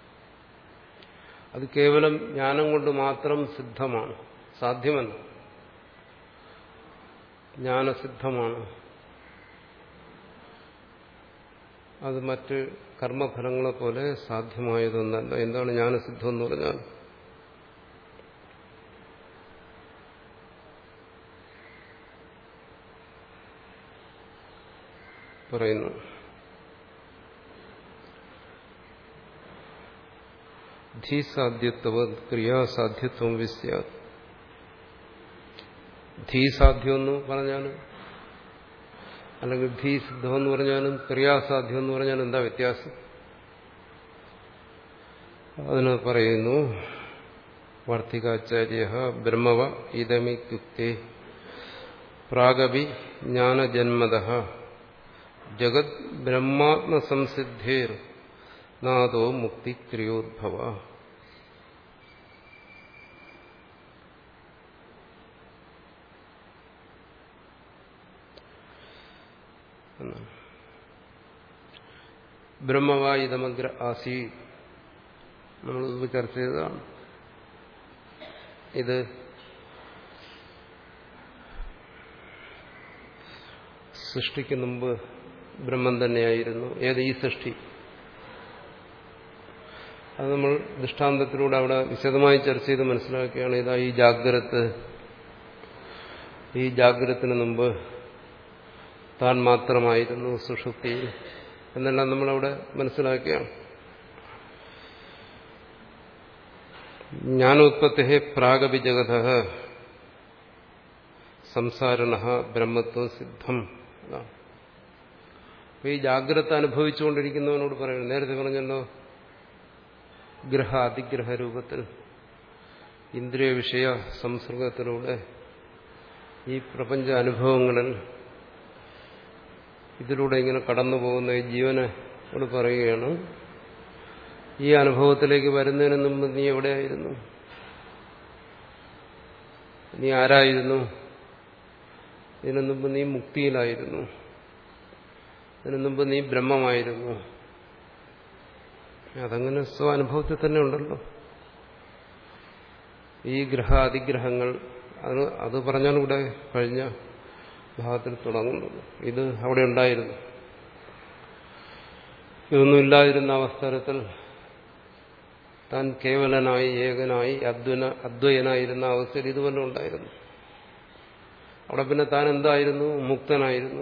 അത് കേവലം ജ്ഞാനം കൊണ്ട് മാത്രം സിദ്ധമാണ്, സാധ്യമല്ല. ജ്ഞാനസിദ്ധമാണ്. അത് മറ്റ് കർമ്മഫലങ്ങളെ പോലെ സാധ്യമായതൊന്നല്ല. എന്താണ് ജ്ഞാനസിദ്ധം എന്ന് പറഞ്ഞാൽ? പറയുന്നു ധീസാധ്യത്വ ക്രിയാസാധ്യത്വം വിസ്യാത്. ധീസാധ്യം എന്ന് പറഞ്ഞാലും അല്ലെങ്കിൽ ധീ സിദ്ധം എന്ന് പറഞ്ഞാലും ക്രിയാസാധ്യം എന്ന് പറഞ്ഞാലും എന്താ വ്യത്യാസം? അതിന് പറയുന്നു വാർത്തികാചാര്യ ബ്രഹ്മവ ഇദമിത്യുക്തേ പ്രാഗപി ജ്ഞാനജന്മതഃ ജഗത് ബ്രഹ്മാത്മസംസിദ്ധേർ നാദോ മുക്തിക്രിയോദ്ഭവ. ബ്രഹ്മവായുധമഗ്ര ആസി, നമ്മൾ ചർച്ച ചെയ്തതാണ്. ഇത് സൃഷ്ടിക്ക് മുമ്പ് ബ്രഹ്മം തന്നെയായിരുന്നു. ഏത്? ഈ സൃഷ്ടി. അത് നമ്മൾ ദൃഷ്ടാന്തത്തിലൂടെ അവിടെ വിശദമായി ചർച്ച ചെയ്ത് മനസ്സിലാക്കുകയാണ്. ഇതാ ഈ ജാഗ്രത്, ഈ ജാഗ്രത്തിന് മുമ്പ് താൻ മാത്രമായിരുന്നു സുഷുപ്തിയിൽ എന്നെല്ലാം നമ്മളവിടെ മനസ്സിലാക്കുകയാണ്. ജ്ഞാനോത്പത്തി പ്രാഗപി ജഗത സംസാരണ ബ്രഹ്മത്വ സിദ്ധം. അപ്പൊ ഈ ജാഗ്രത അനുഭവിച്ചുകൊണ്ടിരിക്കുന്നവനോട് പറയുന്നു, നേരത്തെ പറഞ്ഞല്ലോ, ഗ്രഹ അതിഗ്രഹ രൂപത്തിൽ ഇന്ദ്രിയ വിഷയ സംസർഗത്തിലൂടെ ഈ പ്രപഞ്ച അനുഭവങ്ങളിൽ ഇതിലൂടെ ഇങ്ങനെ കടന്നു പോകുന്ന ഈ ജീവനോട് പറയുകയാണ്, ഈ അനുഭവത്തിലേക്ക് വരുന്നതിന് മുമ്പ് നീ എവിടെയായിരുന്നു? നീ ആരായിരുന്നു? ഇതിനു മുമ്പ് നീ മുക്തിയിലായിരുന്നു. ഇതിനു മുമ്പ് നീ ബ്രഹ്മമായിരുന്നു. അതങ്ങനെ സ്വാനുഭവത്തിൽ തന്നെ ഉണ്ടല്ലോ. ഈ ഗ്രഹ അതിഗ്രഹങ്ങൾ അത് അത് പറഞ്ഞാണ് ഇവിടെ കഴിഞ്ഞ ഭാഗത്തിൽ തുടങ്ങുന്നത്. ഇത് അവിടെ ഉണ്ടായിരുന്നു. ഇതൊന്നും ഇല്ലാതിരുന്ന അവസരത്തിൽ താൻ കേവലനായി ഏകനായി അദ്വന അദ്വയനായിരുന്ന അവസ്ഥയിൽ ഇതുപോലെ ഉണ്ടായിരുന്നു. അവിടെ പിന്നെ താൻ എന്തായിരുന്നു? മുക്തനായിരുന്നു.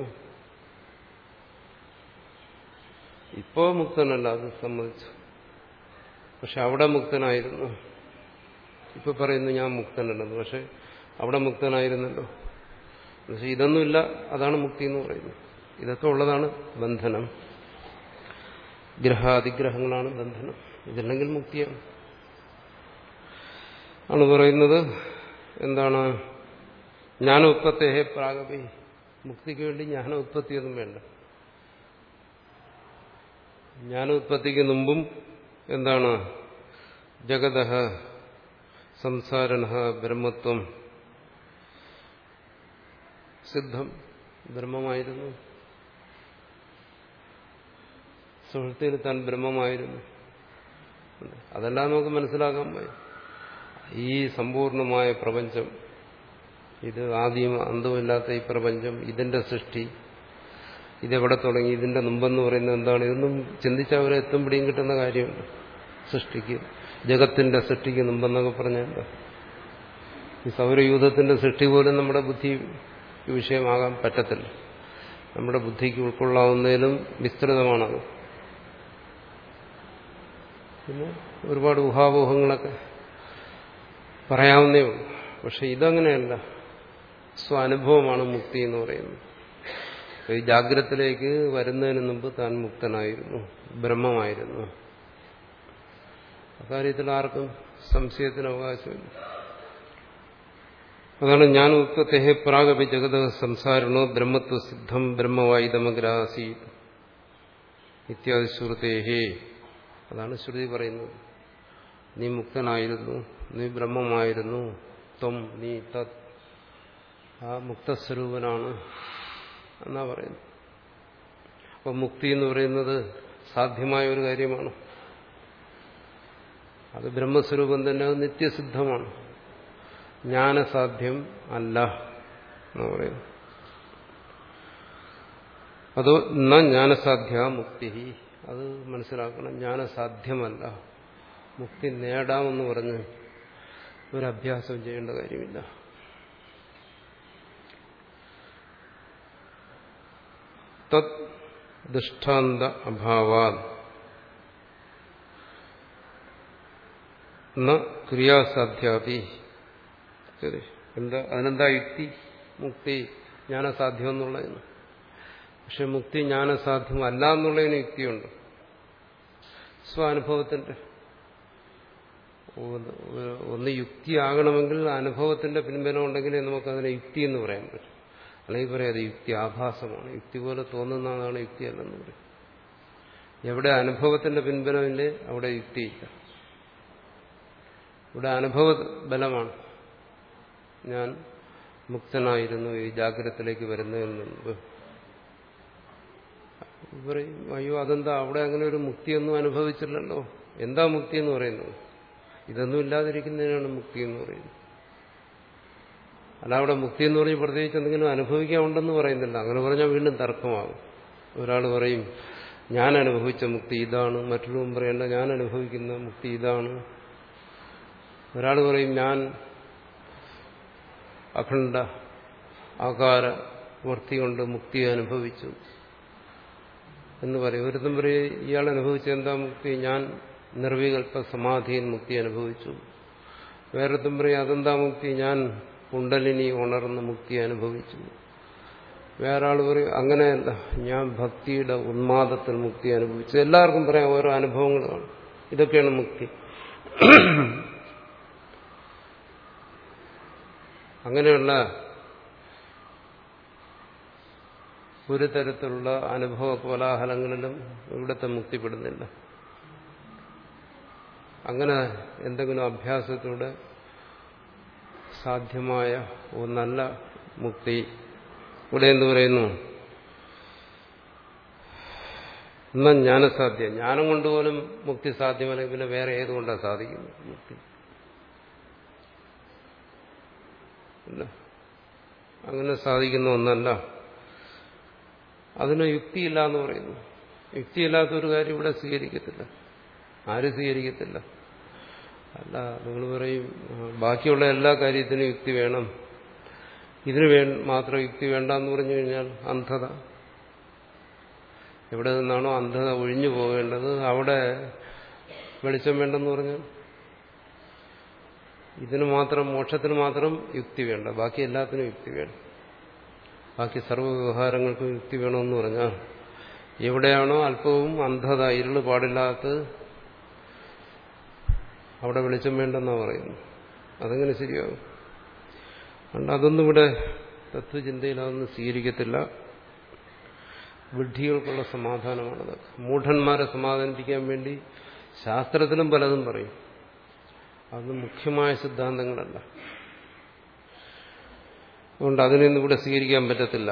ഇപ്പോ മുക്തനല്ല, അത് സമ്മതിച്ചു. പക്ഷെ അവിടെ മുക്തനായിരുന്നു. ഇപ്പൊ പറയുന്നു ഞാൻ മുക്തനല്ലെന്ന്. പക്ഷെ അവിടെ മുക്തനായിരുന്നല്ലോ. പക്ഷെ ഇതൊന്നുമില്ല, അതാണ് മുക്തി എന്ന് പറയുന്നത്. ഇതൊക്കെ ഉള്ളതാണ് ബന്ധനം. ഗ്രഹാതിഗ്രഹങ്ങളാണ് ബന്ധനം. ഇതില്ലെങ്കിൽ മുക്തിയാണ്. ആണ് പറയുന്നത്. എന്താണ്? ജ്ഞാനോത്പത്തേഹേ പ്രാഗപി. മുക്തിക്ക് വേണ്ടി ജ്ഞാനോത്പത്തിയൊന്നും വേണ്ട. ജ്ഞാനോത്പത്തിക്ക് മുമ്പും എന്താണ്? ജഗതഃ സംസാരണഃ ബ്രഹ്മത്വം സിദ്ധം. ബ്രഹ്മമായിരുന്നു. സുഹൃത്തിൽ താൻ ബ്രഹ്മമായിരുന്നു. അതെല്ലാം നമുക്ക് മനസ്സിലാക്കാൻ പോയി. ഈ സമ്പൂർണമായ പ്രപഞ്ചം ഇത് ആദ്യം അന്തമില്ലാത്ത ഈ പ്രപഞ്ചം, ഇതിന്റെ സൃഷ്ടി, ഇതെവിടെ തുടങ്ങി, ഇതിന്റെ മുമ്പെന്ന് പറയുന്നത് എന്താണ്, ഇതൊന്നും ചിന്തിച്ചാൽ അവരെ എത്തും പിടിയും കിട്ടുന്ന കാര്യമുണ്ട്. സൃഷ്ടിക്ക്, ജഗത്തിന്റെ സൃഷ്ടിക്ക് മുമ്പെന്നൊക്കെ പറഞ്ഞാൽ എന്താ? ഈ സൗരയൂഥത്തിന്റെ സൃഷ്ടി പോലും നമ്മുടെ ബുദ്ധി വിഷയമാകാൻ പറ്റത്തില്ല. നമ്മുടെ ബുദ്ധിക്ക് ഉൾക്കൊള്ളാവുന്നതിലും വിസ്തൃതമാണത്. പിന്നെ ഒരുപാട് ഊഹാപോഹങ്ങളൊക്കെ പറയാവുന്നേ ഉള്ളൂ. പക്ഷെ ഇതങ്ങനെയല്ല. സ്വാനുഭവമാണ് മുക്തി എന്ന് പറയുന്നത്. ഈ ജാഗ്രതത്തിലേക്ക് വരുന്നതിന് മുമ്പ് താൻ മുക്തനായിരുന്നു, ബ്രഹ്മമായിരുന്നു. അക്കാര്യത്തിൽ ആർക്കും സംശയത്തിന് അവകാശമില്ല. അതാണ് ഞാൻ ഉത്പത്തേ പ്രാഗപി ജഗത സംസാരണോ ബ്രഹ്മത്വ സിദ്ധം ബ്രഹ്മവായുധമഗ്രാസി ഇത്യാദി ശ്രുതേഹേ. അതാണ് ശ്രുതി പറയുന്നത്. നീ മുക്തനായിരുന്നു, നീ ബ്രഹ്മമായിരുന്നു, ത്വം നീ തത്, ആ മുക്തസ്വരൂപനാണ് എന്നാ പറയുന്നത്. അപ്പൊ മുക്തി എന്ന് പറയുന്നത് സാധ്യമായ ഒരു കാര്യമാണ്. അത് ബ്രഹ്മസ്വരൂപം തന്നെ, അത് നിത്യസിദ്ധമാണ്. ജ്ഞാനസാധ്യം അല്ല എന്ന് പറയുന്നു. അതോ ന ജ്ഞാനസാധ്യ മുക്തി, അത് മനസ്സിലാക്കണം. ജ്ഞാനസാധ്യമല്ല, മുക്തി നേടാമെന്ന് പറഞ്ഞ് ഒരഭ്യാസം ചെയ്യേണ്ട കാര്യമില്ല. തത് ദൃഷ്ടാന്ത അഭാവാ ന ക്രിയാസാധ്യാപി. ശരി, എന്താ അതിനെന്താ യുക്തി? മുക്തി ജ്ഞാനസാധ്യം എന്നുള്ളതിന്. പക്ഷെ മുക്തി ജ്ഞാനസാധ്യമല്ല എന്നുള്ളതിന് യുക്തിയുണ്ട്. സ്വാനുഭവത്തിന്റെ ഒന്ന് യുക്തിയാകണമെങ്കിൽ അനുഭവത്തിന്റെ പിൻബലം ഉണ്ടെങ്കിലേ നമുക്കതിനെ യുക്തി എന്ന് പറയാൻ പറ്റും. അല്ലെങ്കിൽ പറയാം അത് യുക്തി ആഭാസമാണ്, യുക്തി പോലെ തോന്നുന്നതാണ് യുക്തി അല്ലെന്ന് പറയും. എവിടെ അനുഭവത്തിന്റെ പിൻബലമില്ലേ അവിടെ യുക്തിയില്ല. ഇവിടെ അനുഭവ ബലമാണ്. ഞാൻ മുക്തനായിരുന്നു ഈ ജാഗ്രതത്തിലേക്ക് വരുന്നതിന് മുമ്പ്. പറയും അയ്യോ അതെന്താ അവിടെ അങ്ങനെ ഒരു മുക്തിയൊന്നും അനുഭവിച്ചില്ലല്ലോ. എന്താ മുക്തി എന്ന് പറയുന്നത്? ഇതൊന്നും ഇല്ലാതിരിക്കുന്നതിനാണ് മുക്തി എന്ന് പറയുന്നത്. അല്ല അവിടെ മുക്തി എന്ന് പറഞ്ഞ് പ്രത്യേകിച്ച് എന്തെങ്കിലും അനുഭവിക്കാനുണ്ടെന്ന് പറയുന്നില്ല. അങ്ങനെ പറഞ്ഞാൽ വീണ്ടും തർക്കമാകും. ഒരാൾ പറയും ഞാൻ അനുഭവിച്ച മുക്തി ഇതാണ്, മറ്റൊരു പറയേണ്ട ഞാൻ അനുഭവിക്കുന്ന മുക്തി ഇതാണ്. ഒരാൾ പറയും ഞാൻ അഖണ്ഡ ആകാര വൃത്തി കൊണ്ട് മുക്തി അനുഭവിച്ചു എന്ന് പറയും. ഒരുത്തം പറയും ഇയാൾ അനുഭവിച്ച എന്താ മുക്തി? ഞാൻ നിർവികൽപ്പ സമാധിയിൽ മുക്തി അനുഭവിച്ചു. വേറൊരുത്തം പറയും അതെന്താ മുക്തി? ഞാൻ കുണ്ടലിനി ഉണർന്ന് മുക്തി അനുഭവിച്ചു. വേറെ ആൾ പറയും അങ്ങനെയല്ല, ഞാൻ ഭക്തിയുടെ ഉന്മാദത്തിൽ മുക്തി അനുഭവിച്ചു. എല്ലാവർക്കും പറയാം ഓരോ അനുഭവങ്ങളാണ്. ഇതൊക്കെയാണ് മുക്തി. അങ്ങനെയുള്ള ഒരു തരത്തിലുള്ള അനുഭവ കോലാഹലങ്ങളിലും ഇവിടുത്തെ മുക്തിപ്പെടുന്നില്ല. അങ്ങനെ എന്തെങ്കിലും അഭ്യാസത്തിലൂടെ സാധ്യമായ ഒന്നല്ല മുക്തി. ഇവിടെ എന്ത് പറയുന്നു? എന്നാ ജ്ഞാനസാധ്യം. ജ്ഞാനം കൊണ്ടുപോലും മുക്തി സാധ്യമല്ലെങ്കിൽ പിന്നെ വേറെ ഏതുകൊണ്ടാണ് സാധിക്കുന്നത് മുക്തി? അല്ല, അങ്ങനെ സാധിക്കുന്ന ഒന്നല്ല. അതിന് യുക്തിയില്ല എന്ന് പറയുന്നു. യുക്തിയില്ലാത്ത ഒരു കാര്യം ഇവിടെ സ്വീകരിക്കത്തില്ല. ആരും സ്വീകരിക്കത്തില്ല. അല്ല, നിങ്ങൾ പറയും ബാക്കിയുള്ള എല്ലാ കാര്യത്തിനും യുക്തി വേണം, ഇതിന് വേ മാത്രം യുക്തി വേണ്ടെന്ന് പറഞ്ഞു കഴിഞ്ഞാൽ അന്ധത. എവിടെ നിന്നാണോ അന്ധത ഒഴിഞ്ഞു പോകേണ്ടത് അവിടെ വെളിച്ചം വേണ്ടെന്ന് പറഞ്ഞാൽ ഇതിന് മാത്രം, മോക്ഷത്തിന് മാത്രം യുക്തി വേണ്ട, ബാക്കി എല്ലാത്തിനും യുക്തി വേണം. ബാക്കി സർവ്വ വ്യവഹാരങ്ങൾക്കും യുക്തി വേണമെന്ന് പറഞ്ഞാൽ എവിടെയാണോ അല്പവും അന്ധത, ഇരുള് പാടില്ലാത്തത് അവിടെ വെളിച്ചം വേണ്ടെന്നാണ് പറയുന്നത്. അതെങ്ങനെ ശരിയാകും? അതുകൊണ്ട് അതൊന്നും ഇവിടെ തത്വചിന്തയിൽ അതൊന്നും സ്വീകരിക്കത്തില്ല. വിഡ്ഢികൾക്കുള്ള സമാധാനമാണത്. മൂഢന്മാരെ സമാധാനിപ്പിക്കാൻ വേണ്ടി ശാസ്ത്രത്തിലും പലതും പറയും. അതൊന്നും മുഖ്യമായ സിദ്ധാന്തങ്ങളല്ല. അതുകൊണ്ട് അതിനൊന്നും ഇവിടെ സ്വീകരിക്കാൻ പറ്റത്തില്ല.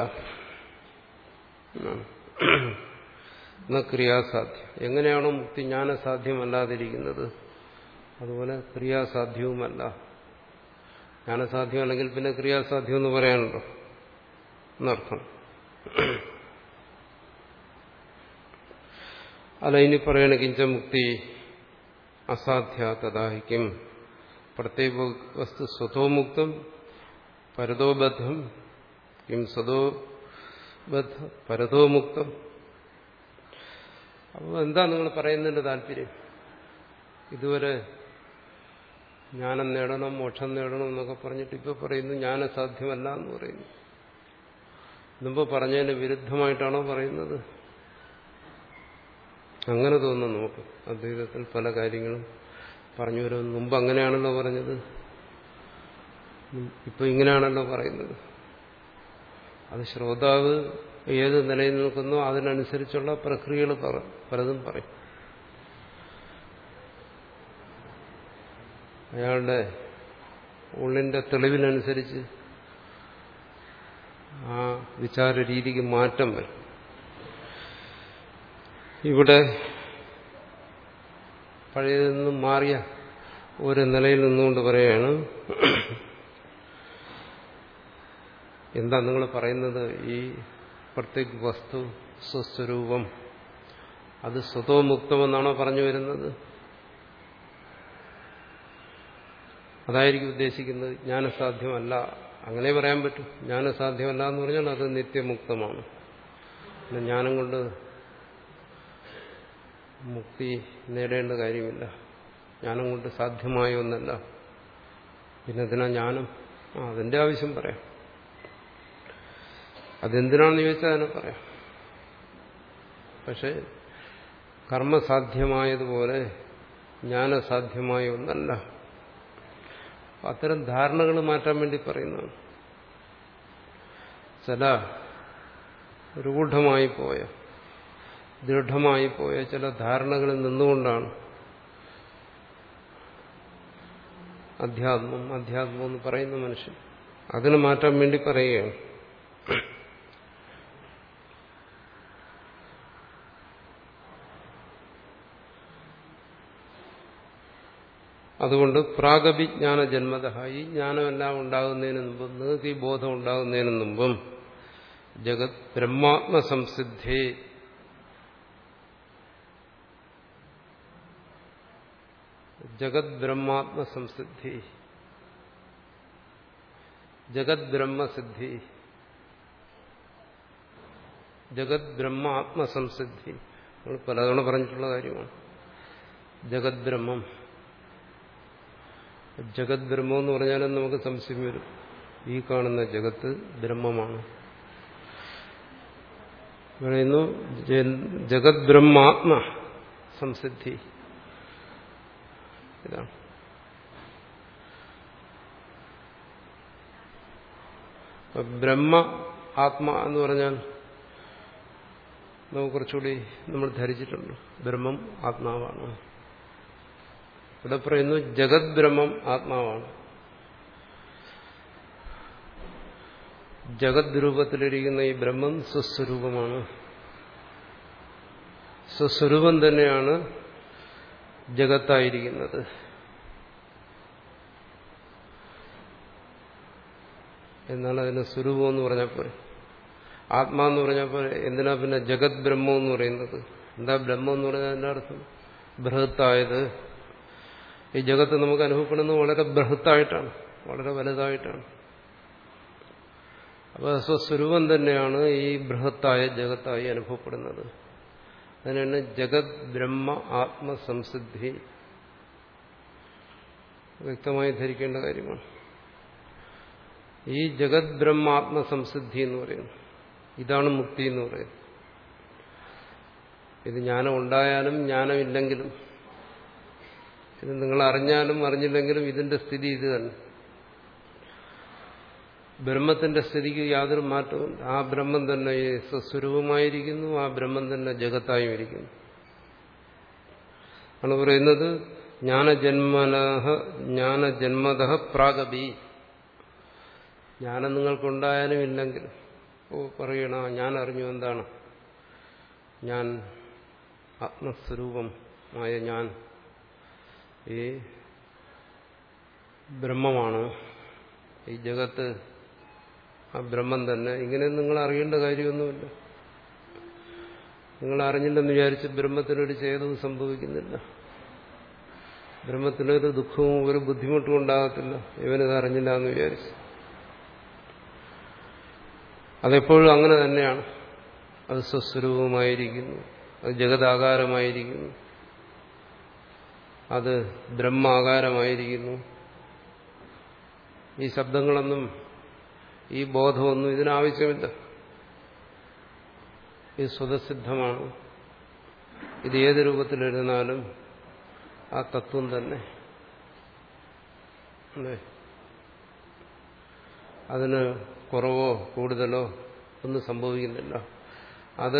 എന്ന ക്രിയാസാധ്യം. എങ്ങനെയാണോ മുക്തി ജ്ഞാനസാധ്യമല്ലാതിരിക്കുന്നത് അതുപോലെ ക്രിയാസാധ്യവുമല്ല. ജ്ഞാനസാധ്യമല്ലെങ്കിൽ പിന്നെ ക്രിയാസാധ്യം എന്ന് പറയാനുണ്ടോ എന്നർത്ഥം. അല്ല, ഇനി പറയണ കിഞ്ച മുക്തി അസാധ്യ തഥാഹിക്കും പ്രത്യേക വസ്തു സ്വതോമുക്തം പരതോബദ്ധം കിം സ്വതോബദ്ധ പരതോമുക്തം. അപ്പോൾ എന്താ നിങ്ങൾ പറയുന്നതിന്റെ താല്പര്യം? ഇതുവരെ ജ്ഞാനം നേടണം, മോക്ഷം നേടണം എന്നൊക്കെ പറഞ്ഞിട്ട് ഇപ്പോൾ പറയുന്നു ജ്ഞാനസാധ്യമല്ല എന്ന് പറയുന്നു. മുമ്പ് പറഞ്ഞതിന് വിരുദ്ധമായിട്ടാണോ പറയുന്നത്? അങ്ങനെ തോന്നുന്നു നമുക്ക്. അദ്വൈതത്തിൽ പല കാര്യങ്ങളും പറഞ്ഞു വരും. മുമ്പ് അങ്ങനെയാണല്ലോ പറഞ്ഞത്, ഇപ്പൊ ഇങ്ങനെയാണല്ലോ പറയുന്നത്. അത് ശ്രോതാവ് ഏത് നിലയിൽ നിൽക്കുന്നോ അതിനനുസരിച്ചുള്ള പ്രക്രിയകൾ പലതും പറയും. അയാളുടെ ഉള്ളിന്റെ തെളിവിനനുസരിച്ച് ആ വിചാര രീതിക്ക് മാറ്റം വരും. ഇവിടെ പഴയതിൽ നിന്നും മാറിയ ഒരു നിലയിൽ നിന്നുകൊണ്ട് പറയുകയാണ്, എന്താ നിങ്ങൾ പറയുന്നത്? ഈ പ്രത്യേക വസ്തു സ്വസ്വരൂപം അത് സ്വതോമുക്തമെന്നാണോ പറഞ്ഞു വരുന്നത്? അതായിരിക്കും ഉദ്ദേശിക്കുന്നത്. ജ്ഞാനസാധ്യമല്ല, അങ്ങനെ പറയാൻ പറ്റും. ജ്ഞാനസാധ്യമല്ല എന്ന് പറഞ്ഞാൽ അത് നിത്യമുക്തമാണ്. പിന്നെ ജ്ഞാനം കൊണ്ട് മുക്തി നേടേണ്ട കാര്യമില്ല, ജ്ഞാനം കൊണ്ട് സാധ്യമായ ഒന്നല്ല. പിന്നെ എന്തിനാ ജ്ഞാനം? ആ അതിന്റെ ആവശ്യം പറയാം. അതെന്തിനാണെന്ന് ചോദിച്ചാൽ അതിനെ പറയാം. പക്ഷെ കർമ്മസാധ്യമായതുപോലെ ജ്ഞാനസാധ്യമായ ഒന്നല്ല. അത്തരം ധാരണകൾ മാറ്റാൻ വേണ്ടി പറയുന്നതാണ്. ചില രൂഢമായി പോയ ദൃഢമായി പോയ ചില ധാരണകളിൽ നിന്നുകൊണ്ടാണ് അധ്യാത്മം അധ്യാത്മം എന്ന് പറയുന്ന മനുഷ്യൻ. അതിനെ മാറ്റാൻ വേണ്ടി പറയുകയാണ്. അതുകൊണ്ട് പ്രാഗഭിജ്ഞാന ജന്മത, ഈ ജ്ഞാനമെല്ലാം ഉണ്ടാകുന്നതിന് മുമ്പും നിങ്ങൾക്ക് ഈ ബോധം ഉണ്ടാകുന്നതിന് മുമ്പും ജഗത് ബ്രഹ്മാത്മസംസിദ്ധേ, ജഗത് ബ്രഹ്മാത്മസംസിദ്ധി, ജഗത് ബ്രഹ്മസിദ്ധി, ജഗത് ബ്രഹ്മ ആത്മസംസിദ്ധി നമ്മൾ പലതവണ പറഞ്ഞിട്ടുള്ള കാര്യമാണ്. ജഗത് ബ്രഹ്മം, ജഗത് ബ്രഹ്മം എന്ന് പറഞ്ഞാലും നമുക്ക് സംശയം വരും. ഈ കാണുന്ന ജഗത്ത് ബ്രഹ്മമാണ് പറയുന്നു. ജഗത് ബ്രഹ്മാത്മ സംസിദ്ധി, ഇതാണ്. ബ്രഹ്മ ആത്മ എന്ന് പറഞ്ഞാൽ നമുക്ക് കുറച്ചുകൂടി നമ്മൾ ധരിച്ചിട്ടുണ്ട്, ബ്രഹ്മം ആത്മാവാണ്. ഇവിടെ പറയുന്നു ജഗത് ബ്രഹ്മം ആത്മാവാണ്. ജഗത് രൂപത്തിലിരിക്കുന്ന ഈ ബ്രഹ്മം സ്വസ്വരൂപമാണ്. സ്വസ്വരൂപം തന്നെയാണ് ജഗത്തായിരിക്കുന്നത്. എന്നാണ് അതിന് സ്വരൂപം എന്ന് പറഞ്ഞാൽ പോലെ, ആത്മാന്ന് പറഞ്ഞാൽ പോലെ. എന്തിനാ പിന്നെ ജഗത് ബ്രഹ്മം എന്ന് പറയുന്നത്? എന്താ ബ്രഹ്മം എന്ന് പറഞ്ഞാൽ അതിന്റെ അർത്ഥം ബൃഹത്തായത്. ഈ ജഗത്ത് നമുക്ക് അനുഭവപ്പെടുന്നത് വളരെ ബൃഹത്തായിട്ടാണ്, വളരെ വലുതായിട്ടാണ്. അപ്പോൾ സ്വസ്വരൂപം തന്നെയാണ് ഈ ബൃഹത്തായ ജഗത്തായി അനുഭവപ്പെടുന്നത്. അതിനാണ് ജഗത് ബ്രഹ്മ ആത്മസംസിദ്ധി. വ്യക്തമായി ധരിക്കേണ്ട കാര്യമാണ്. ഈ ജഗത് ബ്രഹ്മ ആത്മസംസിദ്ധി എന്ന് പറയുന്നു, ഇതാണ് മുക്തി എന്ന് പറയുന്നത്. ഇത് ജ്ഞാനം ഉണ്ടായാലും ജ്ഞാനമില്ലെങ്കിലും, ഇത് നിങ്ങൾ അറിഞ്ഞാലും അറിഞ്ഞില്ലെങ്കിലും ഇതിന്റെ സ്ഥിതി ഇത് തന്നെ. ബ്രഹ്മത്തിന്റെ സ്ഥിതിക്ക് യാതൊരു മാറ്റവും. ആ ബ്രഹ്മം തന്നെ സ്വസ്വരൂപമായിരിക്കുന്നു, ആ ബ്രഹ്മം തന്നെ ജഗത്തായും ഇരിക്കുന്നു. ആണ് പറയുന്നത് ജ്ഞാനജന്മനഃ ജ്ഞാനജന്മതഃ പ്രാഗപി. ജ്ഞാനം നിങ്ങൾക്കുണ്ടായാലും ഇല്ലെങ്കിലും, ഓ പറയണ ഞാൻ അറിഞ്ഞു എന്താണ്, ഞാൻ ആത്മസ്വരൂപമായ ഞാൻ ഈ ബ്രഹ്മമാണ്, ഈ ജഗത്ത് ആ ബ്രഹ്മം തന്നെ, ഇങ്ങനെ നിങ്ങൾ അറിയേണ്ട കാര്യമൊന്നുമില്ല. നിങ്ങൾ അറിഞ്ഞില്ലെന്ന് വിചാരിച്ച് ബ്രഹ്മത്തിനൊരു ഛേദവും സംഭവിക്കുന്നില്ല. ബ്രഹ്മത്തിനൊരു ദുഃഖവും ഒരു ബുദ്ധിമുട്ടും ഉണ്ടാകത്തില്ല ഇവനിത് അറിഞ്ഞില്ല എന്ന് വിചാരിച്ച്. അതെപ്പോഴും അങ്ങനെ തന്നെയാണ്. അത് സ്വസ്വരൂപമായിരിക്കുന്നു, അത് ജഗതാകാരമായിരിക്കുന്നു, അത് ബ്രഹ്മാകാരമായിരിക്കുന്നു. ഈ ശബ്ദങ്ങളൊന്നും ഈ ബോധമൊന്നും ഇതിനാവശ്യമില്ല. ഇത് സ്വതസിദ്ധമാണ്. ഇത് ഏത് രൂപത്തിലിരുന്നാലും ആ തത്വം തന്നെ. അതിന് കുറവോ കൂടുതലോ ഒന്നും സംഭവിക്കുന്നില്ല. അത്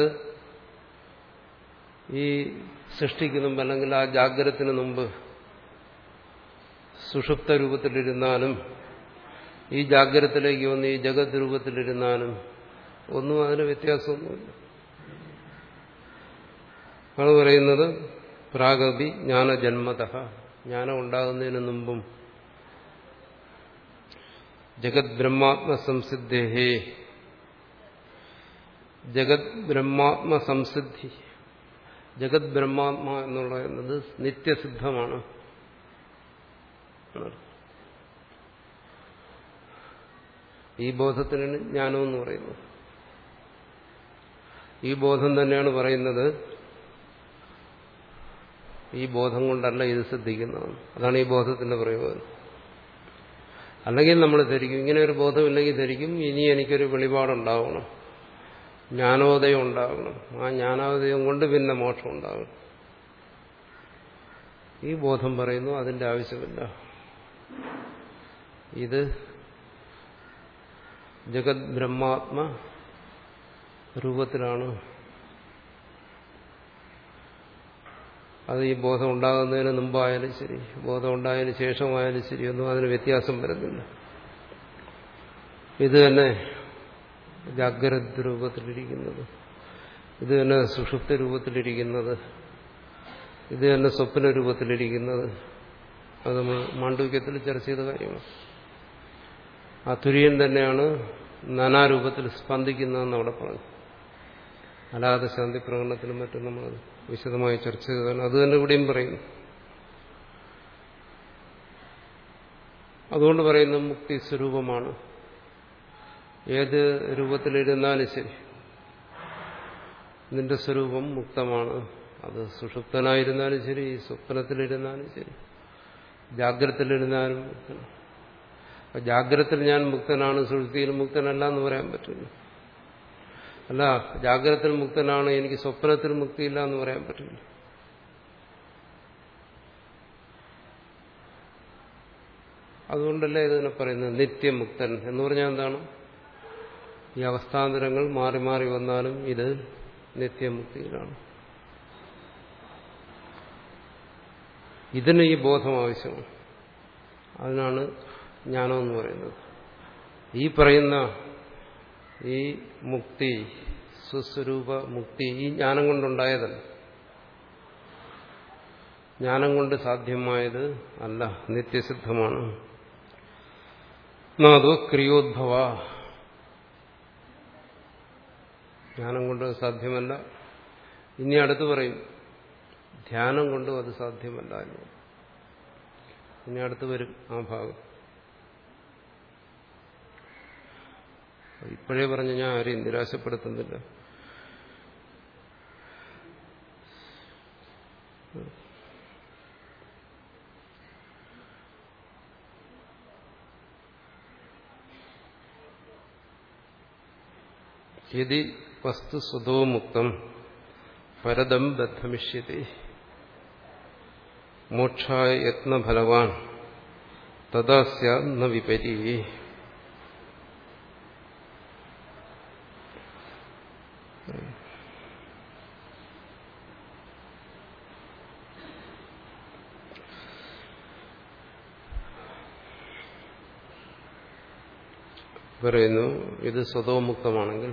ഈ സൃഷ്ടിക്ക് മുമ്പ് അല്ലെങ്കിൽ ആ ജാഗ്രതത്തിന് മുമ്പ് സുഷുപ്ത രൂപത്തിലിരുന്നാലും ഈ ജാഗ്രതത്തിലേക്ക് വന്ന് ഈ ജഗത് രൂപത്തിലിരുന്നാലും ഒന്നും അതിന് വ്യത്യാസമൊന്നുമില്ല. അത് പറയുന്നത് പ്രാഗതി ജ്ഞാനജന്മതഃ, ജ്ഞാനം ഉണ്ടാകുന്നതിന് മുമ്പും ജഗത് ബ്രഹ്മാത്മസംസിദ്ധേ, ജഗത് ബ്രഹ്മാത്മസംസിദ്ധി, ജഗത് ബ്രഹ്മാത്മ എന്നുള്ളത് നിത്യസിദ്ധമാണ്. ഈ ബോധത്തിനാണ് ജ്ഞാനമെന്ന് പറയുന്നത്. ഈ ബോധം തന്നെയാണ് പറയുന്നത് ഈ ബോധം കൊണ്ടല്ല ഇത് സിദ്ധിക്കുന്നത്. അതാണ് ഈ ബോധത്തിന്റെ പ്രയോജനം. അല്ലെങ്കിൽ നമ്മൾ ധരിക്കും, ഇങ്ങനെ ഒരു ബോധമില്ലെങ്കിൽ ധരിക്കും ഇനി എനിക്കൊരു വെളിപാടുണ്ടാവണം, ജ്ഞാനോദയം ഉണ്ടാകണം, ആ ജ്ഞാനോദയം കൊണ്ട് പിന്നെ മോക്ഷം ഉണ്ടാകണം. ഈ ബോധം പറയുന്നു അതിന്റെ ആവശ്യമില്ല. ഇത് ജഗത് ബ്രഹ്മാത്മ രൂപത്തിലാണ്. അത് ഈ ബോധം ഉണ്ടാകുന്നതിന് മുമ്പായാലും ശരി, ബോധം ഉണ്ടായതിനു ശേഷമായാലും ശരി, ഒന്നും അതിന് വ്യത്യാസം വരുന്നില്ല. ഇത് തന്നെ ജാഗ്രത രൂപത്തിലിരിക്കുന്നത്, ഇത് തന്നെ സുഷുപ്ത രൂപത്തിലിരിക്കുന്നത്, ഇത് തന്നെ സ്വപ്ന രൂപത്തിലിരിക്കുന്നത്, അത് നമ്മൾ മാണ്ഡവ്യത്തിൽ ചർച്ച ചെയ്ത കാര്യമാണ്. ആ തുര്യൻ തന്നെയാണ് നാനാരൂപത്തിൽ സ്പന്ദിക്കുന്നതെന്ന് അവിടെ പറഞ്ഞു. അലാതെ ശാന്തി പ്രകടനത്തിലും മറ്റും നമ്മൾ വിശദമായി ചർച്ച ചെയ്തതാണ്. അത് തന്നെ ഇവിടെയും പറയുന്നു. അതുകൊണ്ട് പറയുന്നു മുക്തി സ്വരൂപമാണ്. ഏത് രൂപത്തിലിരുന്നാലും ശരി നിന്റെ സ്വരൂപം മുക്തമാണ്. അത് സുഷുപ്തനായിരുന്നാലും ശരി, സ്വപ്നത്തിലിരുന്നാലും ശരി, ജാഗ്രതത്തിലിരുന്നാലും മുക്തനാണ്. ജാഗ്രതത്തിൽ ഞാൻ മുക്തനാണ്, സുഷുപ്തിയിൽ മുക്തനല്ല എന്ന് പറയാൻ പറ്റില്ല. അല്ല, ജാഗ്രതത്തിൽ മുക്തനാണ്, എനിക്ക് സ്വപ്നത്തിൽ മുക്തിയില്ല എന്ന് പറയാൻ പറ്റില്ല. അതുകൊണ്ടല്ലേ ഇതിനെ പറയുന്നത് നിത്യമുക്തൻ എന്ന് പറഞ്ഞാൽ എന്താണ്? ഈ അവസ്ഥാന്തരങ്ങൾ മാറി മാറി വന്നാലും ഇത് നിത്യമുക്തിയിലാണ്. ഇതിന് ഈ ബോധം ആവശ്യമാണ്. അതിനാണ് ജ്ഞാനം എന്ന് പറയുന്നത്. ഈ പറയുന്ന ഈ മുക്തി, സ്വസ്വരൂപ മുക്തി, ഈ ജ്ഞാനം കൊണ്ടുണ്ടായതല്ല, ജ്ഞാനം കൊണ്ട് സാധ്യമായത് അല്ല, നിത്യസിദ്ധമാണ്. അതോ ക്രിയോദ്ഭവ, ജ്ഞാനം കൊണ്ട് സാധ്യമല്ല. ഇനി അടുത്ത് പറയും ധ്യാനം കൊണ്ടും അത് സാധ്യമല്ല എന്ന്. ഇനി അടുത്ത് വരും ആ ഭാഗം. ഇപ്പോഴേ പറഞ്ഞ് ഞാൻ ആരെയും നിരാശപ്പെടുത്തുന്നില്ല. യദി വസ്തു സ്വതോ മുക്തം പരദം ബദ്ധമിഷ്യത്തെ മോക്ഷായ യത്നഫലവാൻ തദാ സ്യാത് ന വിപരീ. പറയുന്നു ഇത് സ്വതോമുക്തമാണെങ്കിൽ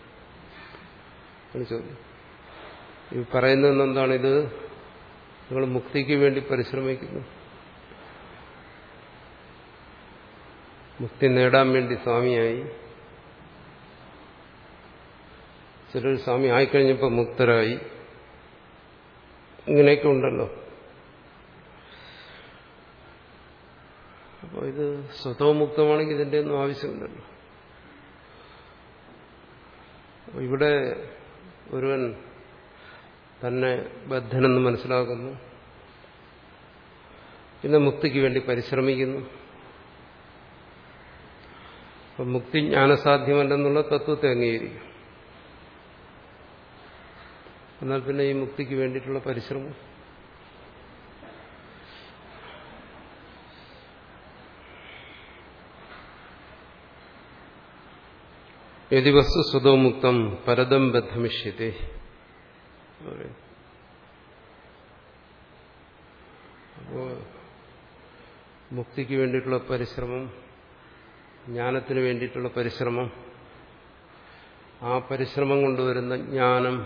ഈ പറയുന്നത് എന്താണ്? ഇത് നിങ്ങൾ മുക്തിക്ക് വേണ്ടി പരിശ്രമിക്കുന്നു. മുക്തി നേടാൻ വേണ്ടി സ്വാമിയായി, ചിലർ സ്വാമി ആയിക്കഴിഞ്ഞപ്പോൾ മുക്തരായി, ഇങ്ങനെയൊക്കെ ഉണ്ടല്ലോ. അപ്പോൾ ഇത് സ്വതോമുക്തമാണെങ്കിൽ ഇതിൻ്റെ ഒന്നും ആവശ്യമില്ലല്ലോ. ഇവിടെ ഒരുവൻ തന്നെ ബദ്ധനെന്ന് മനസ്സിലാക്കുന്നു, പിന്നെ മുക്തിക്ക് വേണ്ടി പരിശ്രമിക്കുന്നു. അപ്പം മുക്തി ജ്ഞാനസാധ്യമല്ലെന്നുള്ള തത്വത്തെ അംഗീകരിക്കും. എന്നാൽ പിന്നെ ഈ മുക്തിക്ക് വേണ്ടിയിട്ടുള്ള പരിശ്രമം യതി വസ്തു സ്വതോമുക്തം പരദം ബദ്ധമിഷ്യത്തെ. അപ്പോ മുക്തിക്ക് വേണ്ടിയിട്ടുള്ള പരിശ്രമം, ജ്ഞാനത്തിന് വേണ്ടിയിട്ടുള്ള പരിശ്രമം, ആ പരിശ്രമം കൊണ്ടുവരുന്ന ജ്ഞാനം,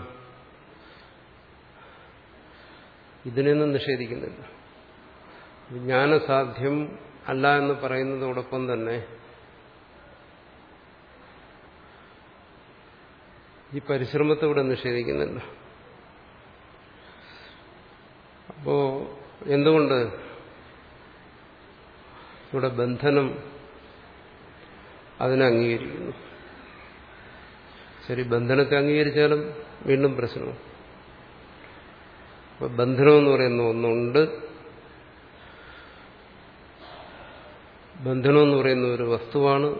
ഇതിനൊന്നും നിഷേധിക്കുന്നില്ല. ജ്ഞാനസാധ്യം അല്ല എന്ന് പറയുന്നതോടൊപ്പം തന്നെ ഈ പരിശ്രമത്തെ ഇവിടെ നിഷേധിക്കുന്നില്ല. അപ്പോ എന്തുകൊണ്ട് ഇവിടെ ബന്ധനം അതിനെ അംഗീകരിക്കുന്നു? ശരി, ബന്ധനത്തെ അംഗീകരിച്ചാലും വീണ്ടും പ്രശ്നം. അപ്പൊ ബന്ധനമെന്ന് പറയുന്ന ഒന്നുണ്ട്, ബന്ധനമെന്ന് പറയുന്ന ഒരു വസ്തുവാണ്,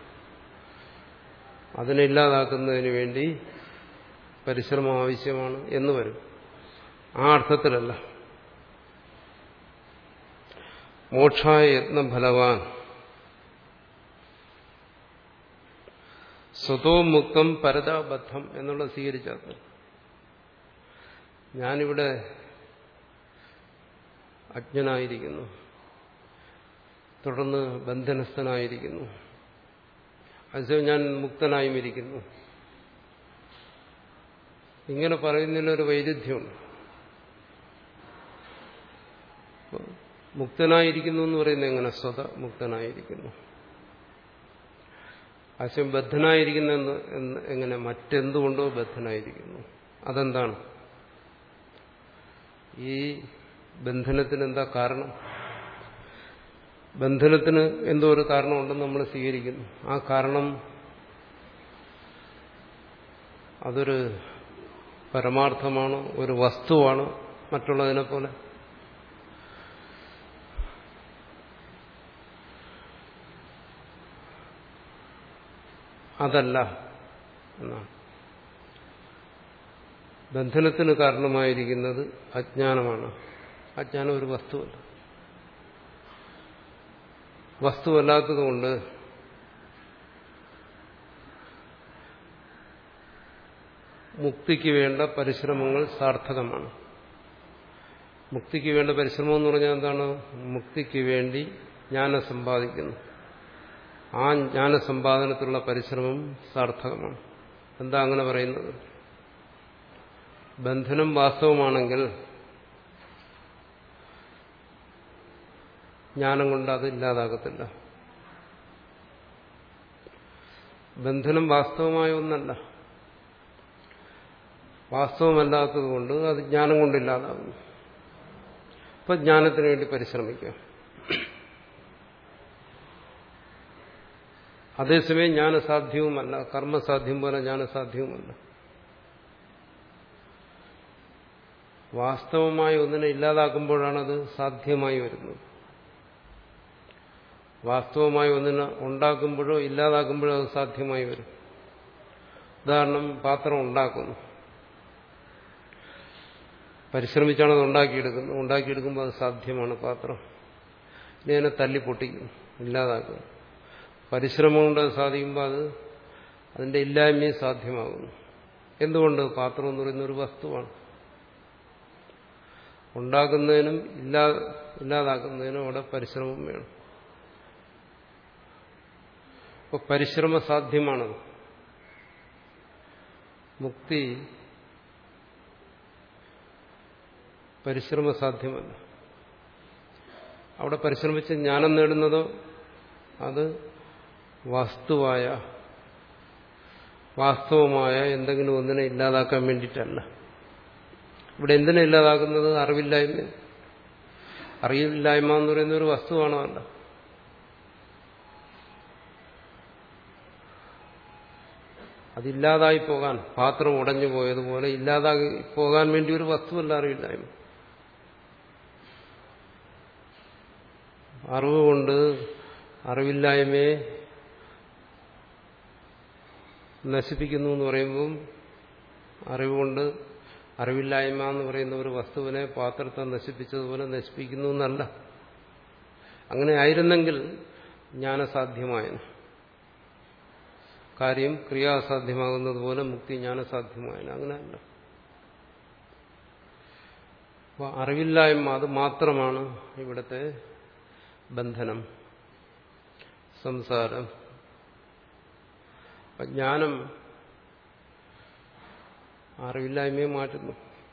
അതിനെ ഇല്ലാതാക്കുന്നതിന് വേണ്ടി പരിശ്രമം ആവശ്യമാണ് എന്ന് വരും. ആ അർത്ഥത്തിലല്ല. മോക്ഷായ യത്നഫലവാൻ സ്വതോമുക്തം പരതാബദ്ധം എന്നുള്ളത് സ്വീകരിച്ചത്. ഞാനിവിടെ അജ്ഞനായിരിക്കുന്നു, തുടർന്ന് ബന്ധനസ്ഥനായിരിക്കുന്നു, അതേസമയം ഞാൻ മുക്തനായും ഇരിക്കുന്നു. ഇങ്ങനെ പറയുന്നതിലൊരു വൈരുദ്ധ്യമുണ്ട്. മുക്തനായിരിക്കുന്നു എന്ന് പറയുന്നത് എങ്ങനെ? സ്വത മുക്തനായിരിക്കുന്നു. അതേസമയം ബദ്ധനായിരിക്കുന്ന എങ്ങനെ? മറ്റെന്തുകൊണ്ടോ ബദ്ധനായിരിക്കുന്നു. അതെന്താണ്? ഈ ബന്ധനത്തിന് എന്താ കാരണം? ബന്ധനത്തിന് എന്തോ ഒരു കാരണമുണ്ടെന്ന് നമ്മൾ സ്വീകരിക്കുന്നു. ആ കാരണം അതൊരു പരമാർത്ഥമാണ്, ഒരു വസ്തുവാണ് മറ്റുള്ളതിനെ പോലെ. അതല്ല എന്നാണ്. ബന്ധനത്തിന് കാരണമായിരിക്കുന്നത് അജ്ഞാനമാണ്. അജ്ഞാനം ഒരു വസ്തുവല്ല. വസ്തുവല്ലാത്തതുകൊണ്ട് മുക്തിക്ക് വേണ്ട പരിശ്രമങ്ങൾ സാർത്ഥകമാണ്. മുക്തിക്ക് വേണ്ട പരിശ്രമം എന്ന് പറഞ്ഞാൽ എന്താണ്? മുക്തിക്ക് വേണ്ടി ജ്ഞാനം സമ്പാദിക്കുന്നു. ആ ജ്ഞാനസമ്പാദനത്തിലുള്ള പരിശ്രമം സാർത്ഥകമാണ്. എന്താ അങ്ങനെ പറയുന്നത്? ബന്ധനം വാസ്തവമാണെങ്കിൽ ജ്ഞാനം കൊണ്ട് അത് ഇല്ലാതാകത്തില്ല. ബന്ധനം വാസ്തവമായ ഒന്നല്ല. വാസ്തവമല്ലാത്തതുകൊണ്ട് അത് ജ്ഞാനം കൊണ്ടില്ലാതാകുന്നു. അപ്പൊ ജ്ഞാനത്തിന് വേണ്ടി പരിശ്രമിക്കുക. അതേസമയം ജ്ഞാനസാധ്യവുമല്ല, കർമ്മസാധ്യം പോലെ ജ്ഞാനസാധ്യവുമല്ല. വാസ്തവമായ ഒന്നിനെ ഇല്ലാതാക്കുമ്പോഴാണത് സാധ്യമായി വരുന്നത്. വാസ്തവമായ ഒന്നിനെ ഉണ്ടാക്കുമ്പോഴോ ഇല്ലാതാക്കുമ്പോഴോ അത് സാധ്യമായി വരും. ഉദാഹരണം, പാത്രം ഉണ്ടാക്കുന്നു, പരിശ്രമിച്ചാണ് അത് ഉണ്ടാക്കിയെടുക്കുന്നത്. ഉണ്ടാക്കിയെടുക്കുമ്പോൾ അത് സാധ്യമാണ് പാത്രം. ഇനി അതിനെ തല്ലി പൊട്ടിക്കുന്നു, ഇല്ലാതാക്കുന്നു. പരിശ്രമം കൊണ്ട് അത് സാധിക്കുമ്പോൾ അത് അതിന്റെ ഇല്ലായ്മയും സാധ്യമാകുന്നു. എന്തുകൊണ്ട്? പാത്രം എന്ന് പറയുന്ന ഒരു വസ്തുവാണ്. ഉണ്ടാക്കുന്നതിനും ഇല്ലാ ഇല്ലാതാക്കുന്നതിനും അവിടെ പരിശ്രമം വേണം. അപ്പോൾ പരിശ്രമ സാധ്യമാണത്. മുക്തി പരിശ്രമ സാധ്യമല്ല. അവിടെ പരിശ്രമിച്ച് ജ്ഞാനം നേടുന്നതോ അത് വസ്തുവായ വാസ്തവമായ എന്തെങ്കിലും ഒന്നിനെ ഇല്ലാതാക്കാൻ വേണ്ടിയിട്ടല്ല. ഇവിടെ എന്തിനെ ഇല്ലാതാക്കുന്നത്? അറിവില്ലായ്മ. അറിവില്ലായ്മ എന്ന് പറയുന്ന ഒരു വസ്തുവാണോ? അല്ല. അതില്ലാതായി പോകാൻ, പാത്രം ഉടഞ്ഞു പോയതുപോലെ ഇല്ലാതായി പോകാൻ വേണ്ടി ഒരു വസ്തുവല്ല അറിവില്ലായ്മ. അറിവ് കൊണ്ട് അറിവില്ലായ്മയെ നശിപ്പിക്കുന്നു എന്ന് പറയുമ്പം അറിവുകൊണ്ട് അറിവില്ലായ്മ എന്ന് പറയുന്ന ഒരു വസ്തുവിനെ പാത്രത്തെ നശിപ്പിച്ചതുപോലെ നശിപ്പിക്കുന്നു എന്നല്ല. അങ്ങനെ ആയിരുന്നെങ്കിൽ ജ്ഞാനസാധ്യമായന്. കാര്യം ക്രിയാസാധ്യമാകുന്നത് പോലെ മുക്തി ജ്ഞാനസാധ്യമായന്. അങ്ങനെയല്ല. അപ്പോൾ അറിവില്ലായ്മ അത് മാത്രമാണ് ഇവിടുത്തെ ബന്ധനം, സംസാരം. ജ്ഞാനം അറിവില്ലായ്മയെ മാറ്റുന്നു.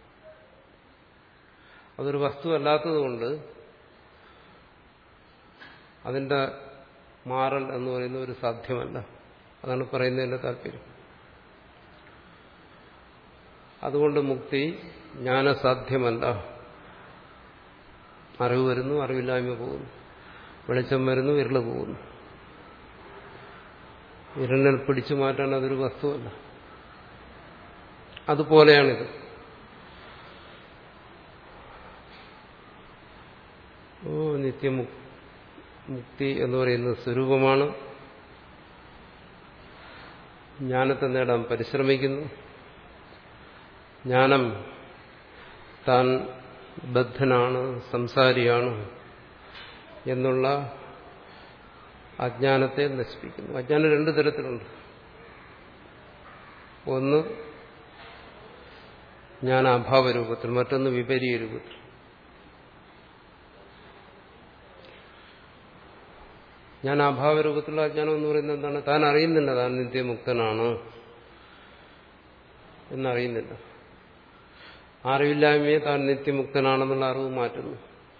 അതൊരു വസ്തുവല്ലാത്തതുകൊണ്ട് അതിന്റെ മാറൽ എന്ന് പറയുന്ന ഒരു സാധ്യമല്ല. അതാണ് പറയുന്നതിന്റെ താല്പര്യം. അതുകൊണ്ട് മുക്തി ജ്ഞാനസാധ്യമല്ല. അറിവ് വരുന്നു, അറിവില്ലായ്മ പോകുന്നു. വെളിച്ചം വരുന്നു, ഇരുള് പോകുന്നു. ഇരുളിനെ പിടിച്ചു മാറ്റാൻ അതൊരു വസ്തുവല്ല. അതുപോലെയാണിത്. ഓ നിത്യമുക്തി എന്ന് പറയുന്നത് സ്വരൂപമാണ്. ജ്ഞാനത്തെ നേടാൻ പരിശ്രമിക്കുന്നു. ജ്ഞാനം താൻ ബദ്ധനാണ്, സംസാരിയാണ് എന്നുള്ള അജ്ഞാനത്തെ നശിപ്പിക്കുന്നു. അജ്ഞാനം രണ്ടു തരത്തിലുണ്ട്. ഒന്ന് ജ്ഞാനാഭാവരൂപത്തിൽ, മറ്റൊന്ന് വിപരീയ രൂപത്തിൽ. ജ്ഞാനാഭാവരൂപത്തിലുള്ള അജ്ഞാനം എന്ന് പറയുന്നത് എന്താണ്? താൻ അറിയുന്നില്ല താൻ നിത്യമുക്തനാണ് എന്നറിയുന്നില്ല. അറിവില്ലായ്മയെ താൻ നിത്യമുക്തനാണെന്നുള്ള അറിവ് മാറ്റുന്നു.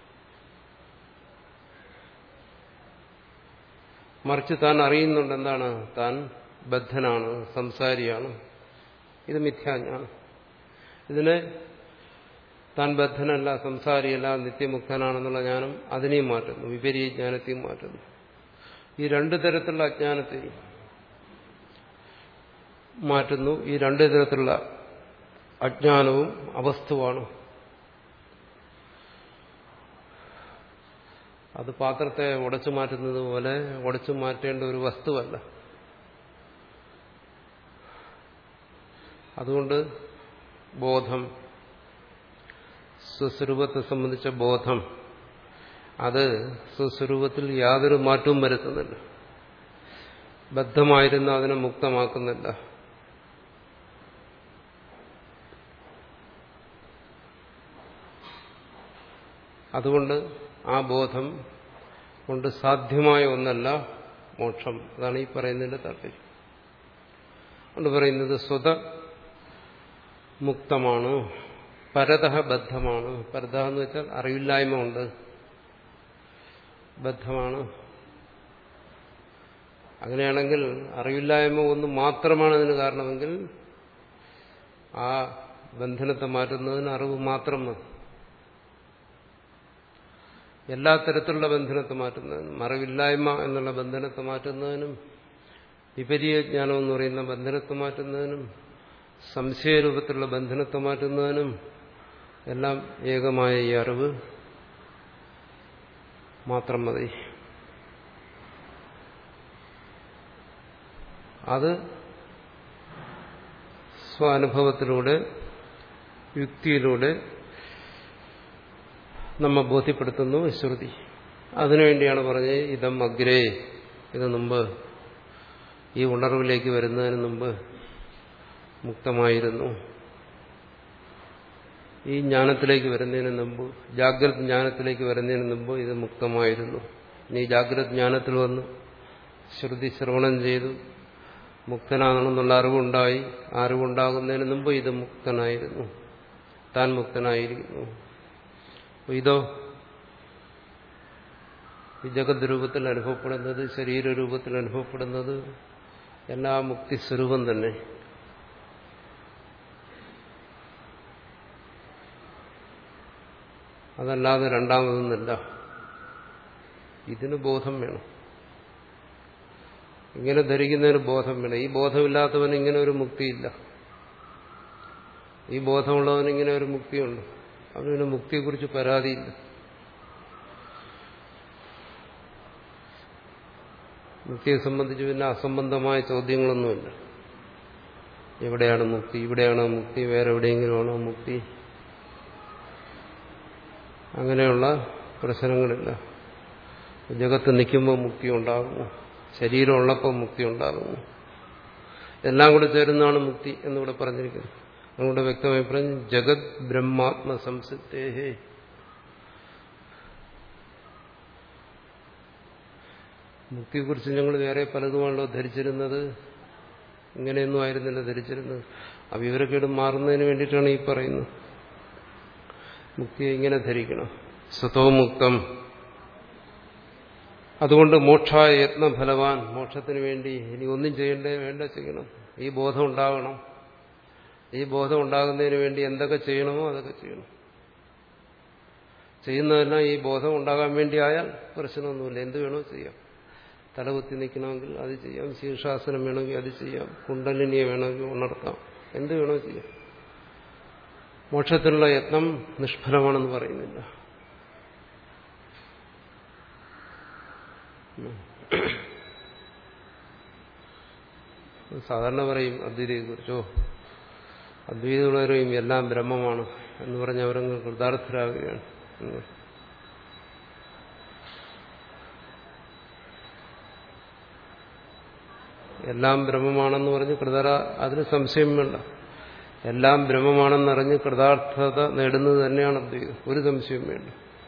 മറിച്ച് താൻ അറിയുന്നുണ്ട് എന്താണ്? താൻ ബദ്ധനാണ്, സംസാരിയാണ്. ഇത് മിഥ്യാജ്ഞാനം. ഇതിനെ താൻ ബദ്ധനല്ല, സംസാരിയല്ല, നിത്യമുക്തനാണെന്നുള്ള ജ്ഞാനം അതിനെയും മാറ്റുന്നു, വിപരീയ ജ്ഞാനത്തെയും മാറ്റുന്നു. ഈ രണ്ടു തരത്തിലുള്ള അജ്ഞാനത്തെ മാറ്റുന്നു. ഈ രണ്ടു തരത്തിലുള്ള അജ്ഞാനവും അവസ്തുവാണ്. അത് പാത്രത്തെ ഉടച്ചു മാറ്റുന്നത് പോലെ ഉടച്ചു മാറ്റേണ്ട ഒരു വസ്തുവല്ല. അതുകൊണ്ട് ബോധം, സ്വസ്വരൂപത്തെ സംബന്ധിച്ച ബോധം, അത് സ്വസ്വരൂപത്തിൽ യാതൊരു മാറ്റവും വരുത്തുന്നില്ല. ബദ്ധമായിരുന്ന അതിനെ മുക്തമാക്കുന്നില്ല. അതുകൊണ്ട് ആ ബോധം കൊണ്ട് സാധ്യമായ ഒന്നല്ല മോക്ഷം. അതാണ് ഈ പറയുന്നതിന്റെ താല്പര്യം. അതുകൊണ്ട് പറയുന്നത് സ്വത മുക്തമാണ്, പരതഃ ബദ്ധമാണ്. പരത എന്ന് വെച്ചാൽ അറിവില്ലായ്മ ഉണ്ട്, ബദ്ധമാണ്. അങ്ങനെയാണെങ്കിൽ അറിവില്ലായ്മ ഒന്ന് മാത്രമാണ് അതിന് കാരണമെങ്കിൽ ആ ബന്ധനത്തെ മാറ്റുന്നതിന് അറിവ് മാത്രം മതി. എല്ലാ തരത്തിലുള്ള ബന്ധനത്തെ മാറ്റുന്നതിനും, അറിവില്ലായ്മ എന്നുള്ള ബന്ധനത്തെ മാറ്റുന്നതിനും, വിപരീയ ജ്ഞാനം എന്ന് പറയുന്ന ബന്ധനത്തെ മാറ്റുന്നതിനും, സംശയരൂപത്തിലുള്ള ബന്ധനത്തെ മാറ്റുന്നതിനും എല്ലാം ഏകമായ ഈ അറിവ് മാത്രം മതി. അത് സ്വാനുഭവത്തിലൂടെ, യുക്തിയിലൂടെ നമ്മെ ബോധ്യപ്പെടുത്തുന്നു ശ്രുതി. അതിനുവേണ്ടിയാണ് പറഞ്ഞത് ഇതം അഗ്രേ, ഇത് മുമ്പ് ഈ ഉണർവിലേക്ക് വരുന്നതിന് മുമ്പ് മുക്തമായിരുന്നു. ഈ ജ്ഞാനത്തിലേക്ക് വരുന്നതിന് മുമ്പ്, ജാഗ്രത് ജ്ഞാനത്തിലേക്ക് വരുന്നതിന് മുമ്പ് ഇത് മുക്തമായിരുന്നു. നീ ജാഗ്രത് ജ്ഞാനത്തിൽ വന്നു, ശ്രുതി ശ്രവണം ചെയ്തു, മുക്തനാണെന്നുള്ള അറിവുണ്ടായി. ആ അറിവുണ്ടാകുന്നതിന് മുമ്പ് ഇത് മുക്തനായിരുന്നു, താൻ മുക്തനായിരിക്കുന്നു. ഇതോ ഈ ജഗത് രൂപത്തിൽ അനുഭവപ്പെടുന്നത്, ശരീരരൂപത്തിൽ അനുഭവപ്പെടുന്നത് എല്ലാ മുക്തിസ്വരൂപം തന്നെ. അതല്ലാതെ രണ്ടാമതൊന്നുമില്ല. ഇതിന് ബോധം വേണം. ഇങ്ങനെ ധരിക്കുന്നതിന് ബോധം വേണം. ഈ ബോധമില്ലാത്തവന് ഇങ്ങനെ ഒരു മുക്തിയില്ല. ഈ ബോധമുള്ളവന് ഇങ്ങനെ ഒരു മുക്തിയുണ്ട്. അവന് മുക്തിയെക്കുറിച്ച് പരാതിയില്ല. മുക്തിയെ സംബന്ധിച്ച് പിന്നെ അസംബന്ധമായ ചോദ്യങ്ങളൊന്നുമില്ല. എവിടെയാണ് മുക്തി, ഇവിടെയാണോ മുക്തി, വേറെ എവിടെയെങ്കിലും ആണോ മുക്തി, അങ്ങനെയുള്ള പ്രശ്നങ്ങളില്ല. ജഗത്ത് നിൽക്കുമ്പോൾ മുക്തി ഉണ്ടാകുന്നു, ശരീരം ഉള്ളപ്പോൾ മുക്തി ഉണ്ടാകുന്നു, എല്ലാം കൂടെ ചേരുന്നതാണ് മുക്തി എന്നിവിടെ പറഞ്ഞിരിക്കുന്നത്. അതുകൊണ്ട് വ്യക്തമായി പറഞ്ഞു, ജഗത് ബ്രഹ്മാത്മ സംസിദ്ധേഹേ. മുക്തിയെക്കുറിച്ച് ഞങ്ങൾ വേറെ പലതുമാണല്ലോ ധരിച്ചിരുന്നത്, ഇങ്ങനെയൊന്നും ആയിരുന്നില്ല ധരിച്ചിരുന്നത്. ആ വിവരക്കേട് മാറുന്നതിന് വേണ്ടിയിട്ടാണ് ഈ പറയുന്നത്. മുക്തിയെ ഇങ്ങനെ ധരിക്കണം, സ്വതോമുക്തം. അതുകൊണ്ട് മോക്ഷായ യത്നഫലവാൻ, മോക്ഷത്തിന് വേണ്ടി ഇനി ഒന്നും ചെയ്യണ്ടേ, വേണ്ട ചെയ്യണം. ഈ ബോധം ഉണ്ടാകണം. ഈ ബോധം ഉണ്ടാകുന്നതിന് വേണ്ടി എന്തൊക്കെ ചെയ്യണമോ അതൊക്കെ ചെയ്യണം. ചെയ്യുന്നതെല്ലാം ഈ ബോധം ഉണ്ടാകാൻ വേണ്ടി ആയാൽ പ്രശ്നമൊന്നുമില്ല, എന്ത് വേണോ ചെയ്യാം. തലകുത്തി നിൽക്കണമെങ്കിൽ അത് ചെയ്യാം, ശീർഷാസനം വേണമെങ്കിൽ അത് ചെയ്യാം, കുണ്ടലിനിയെ വേണമെങ്കിൽ ഉണർത്താം, എന്ത് വേണോ ചെയ്യാം. മോക്ഷത്തിനുള്ള യത്നം നിഷ്ഫലമാണെന്ന് പറയുന്നില്ല. സാധാരണ പറയും അദ്വൈതയെ കുറിച്ചോ, അദ്വൈതങ്ങൾ പറയും എല്ലാം ബ്രഹ്മമാണ് എന്ന് പറഞ്ഞ് അവരങ്ങ് കൃതാർത്ഥരാകുകയാണ്. എല്ലാം ബ്രഹ്മമാണെന്ന് പറഞ്ഞ് കൃതാര അതിന് സംശയം വേണ്ട. എല്ലാം ബ്രഹ്മമാണെന്നറിഞ്ഞ് കൃതാർത്ഥത നേടുന്നത് തന്നെയാണ് അദ്വൈതം, ഒരു സംശയവും വേണ്ട.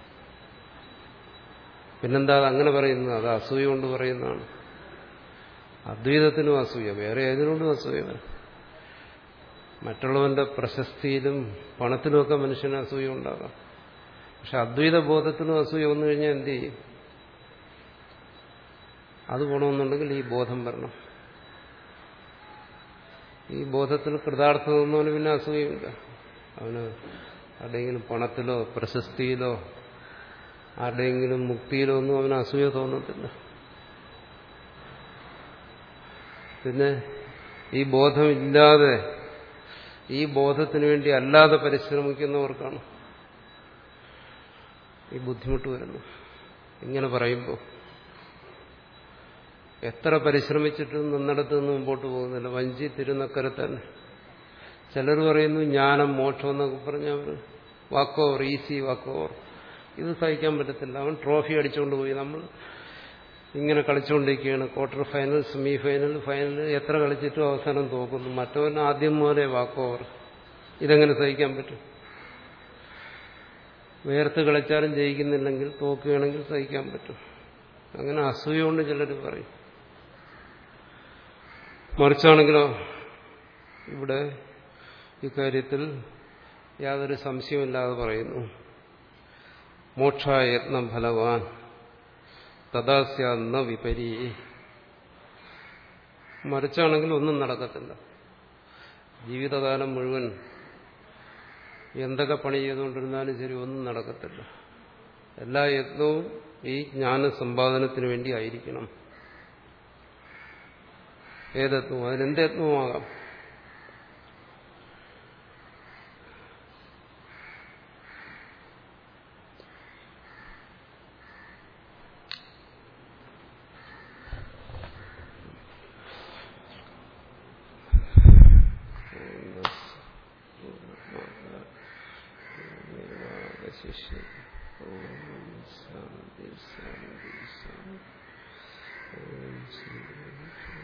പിന്നെന്താ അങ്ങനെ പറയുന്നത്? അത് അസൂയ കൊണ്ട് പറയുന്നതാണ്. അദ്വൈതത്തിനും അസൂയ, വേറെ ഏതിനോടും അസൂയ. മറ്റുള്ളവന്റെ പ്രശസ്തിയിലും പണത്തിലുമൊക്കെ മനുഷ്യന് അസൂയ ഉണ്ടാകാം. പക്ഷെ അദ്വൈത ബോധത്തിനും അസൂയ വന്നു കഴിഞ്ഞാൽ എന്ത് ചെയ്യും? അത് പോകണമെന്നുണ്ടെങ്കിൽ ഈ ബോധം വരണം. ഈ ബോധത്തിൽ കൃതാർത്ഥത വന്നവന് പിന്നെ അസൂയമില്ല. അവന് ആരുടെയെങ്കിലും പണത്തിലോ പ്രശസ്തിയിലോ ആരുടെയെങ്കിലും മുക്തിയിലോ ഒന്നും അവന് അസൂയ തോന്നത്തില്ല. പിന്നെ ഈ ബോധമില്ലാതെ, ഈ ബോധത്തിന് വേണ്ടി അല്ലാതെ പരിശ്രമിക്കുന്നവർക്കാണ് ഈ ബുദ്ധിമുട്ട് വരുന്നത്. ഇങ്ങനെ പറയുമ്പോൾ എത്ര പരിശ്രമിച്ചിട്ടും നിന്നിടത്ത് നിന്ന് മുമ്പോട്ട് പോകുന്നില്ല. വഞ്ചി തിരുനക്കരെ തന്നെ. ചിലർ പറയുന്നു ജ്ഞാനം മോക്ഷം എന്നൊക്കെ പറഞ്ഞ് അവർ walkover, easy walkover. ഇത് സഹിക്കാൻ പറ്റത്തില്ല. അവൻ ട്രോഫി അടിച്ചുകൊണ്ട് പോയി, നമ്മൾ ഇങ്ങനെ കളിച്ചുകൊണ്ടിരിക്കുകയാണ്. Quarter final, semi final, final എത്ര കളിച്ചിട്ടും അവസാനം തോക്കുന്നു. മറ്റവൻ ആദ്യം മുതലേ വാക്ക് ഓവർ. ഇതെങ്ങനെ സഹിക്കാൻ പറ്റും? വേർത്ത് കളിച്ചാലും ജയിക്കുന്നില്ലെങ്കിൽ തോക്കുകയാണെങ്കിൽ സഹിക്കാൻ പറ്റും. അങ്ങനെ അസൂയ കൊണ്ട് ചിലർ പറയും. മറിച്ചാണെങ്കിലോ ഇവിടെ ഇക്കാര്യത്തിൽ യാതൊരു സംശയമില്ലാതെ പറയുന്നു, മോക്ഷായ യത്നം ഫലവാൻ തദാസ്യാന്ന വിപരീ. മറിച്ചാണെങ്കിൽ ഒന്നും നടക്കത്തില്ല. ജീവിതകാലം മുഴുവൻ എന്തൊക്കെ പണി ചെയ്തുകൊണ്ടിരുന്നാലും ശരി, ഒന്നും നടക്കത്തില്ല. എല്ലാ യത്നവും ഈ ജ്ഞാന സമ്പാദനത്തിന് വേണ്ടി ആയിരിക്കണം. ഏതത്വവും, അതിനെന്ത് യത്നവുമാകാം. ശാന്തി ശാന്തി ശാന്തി.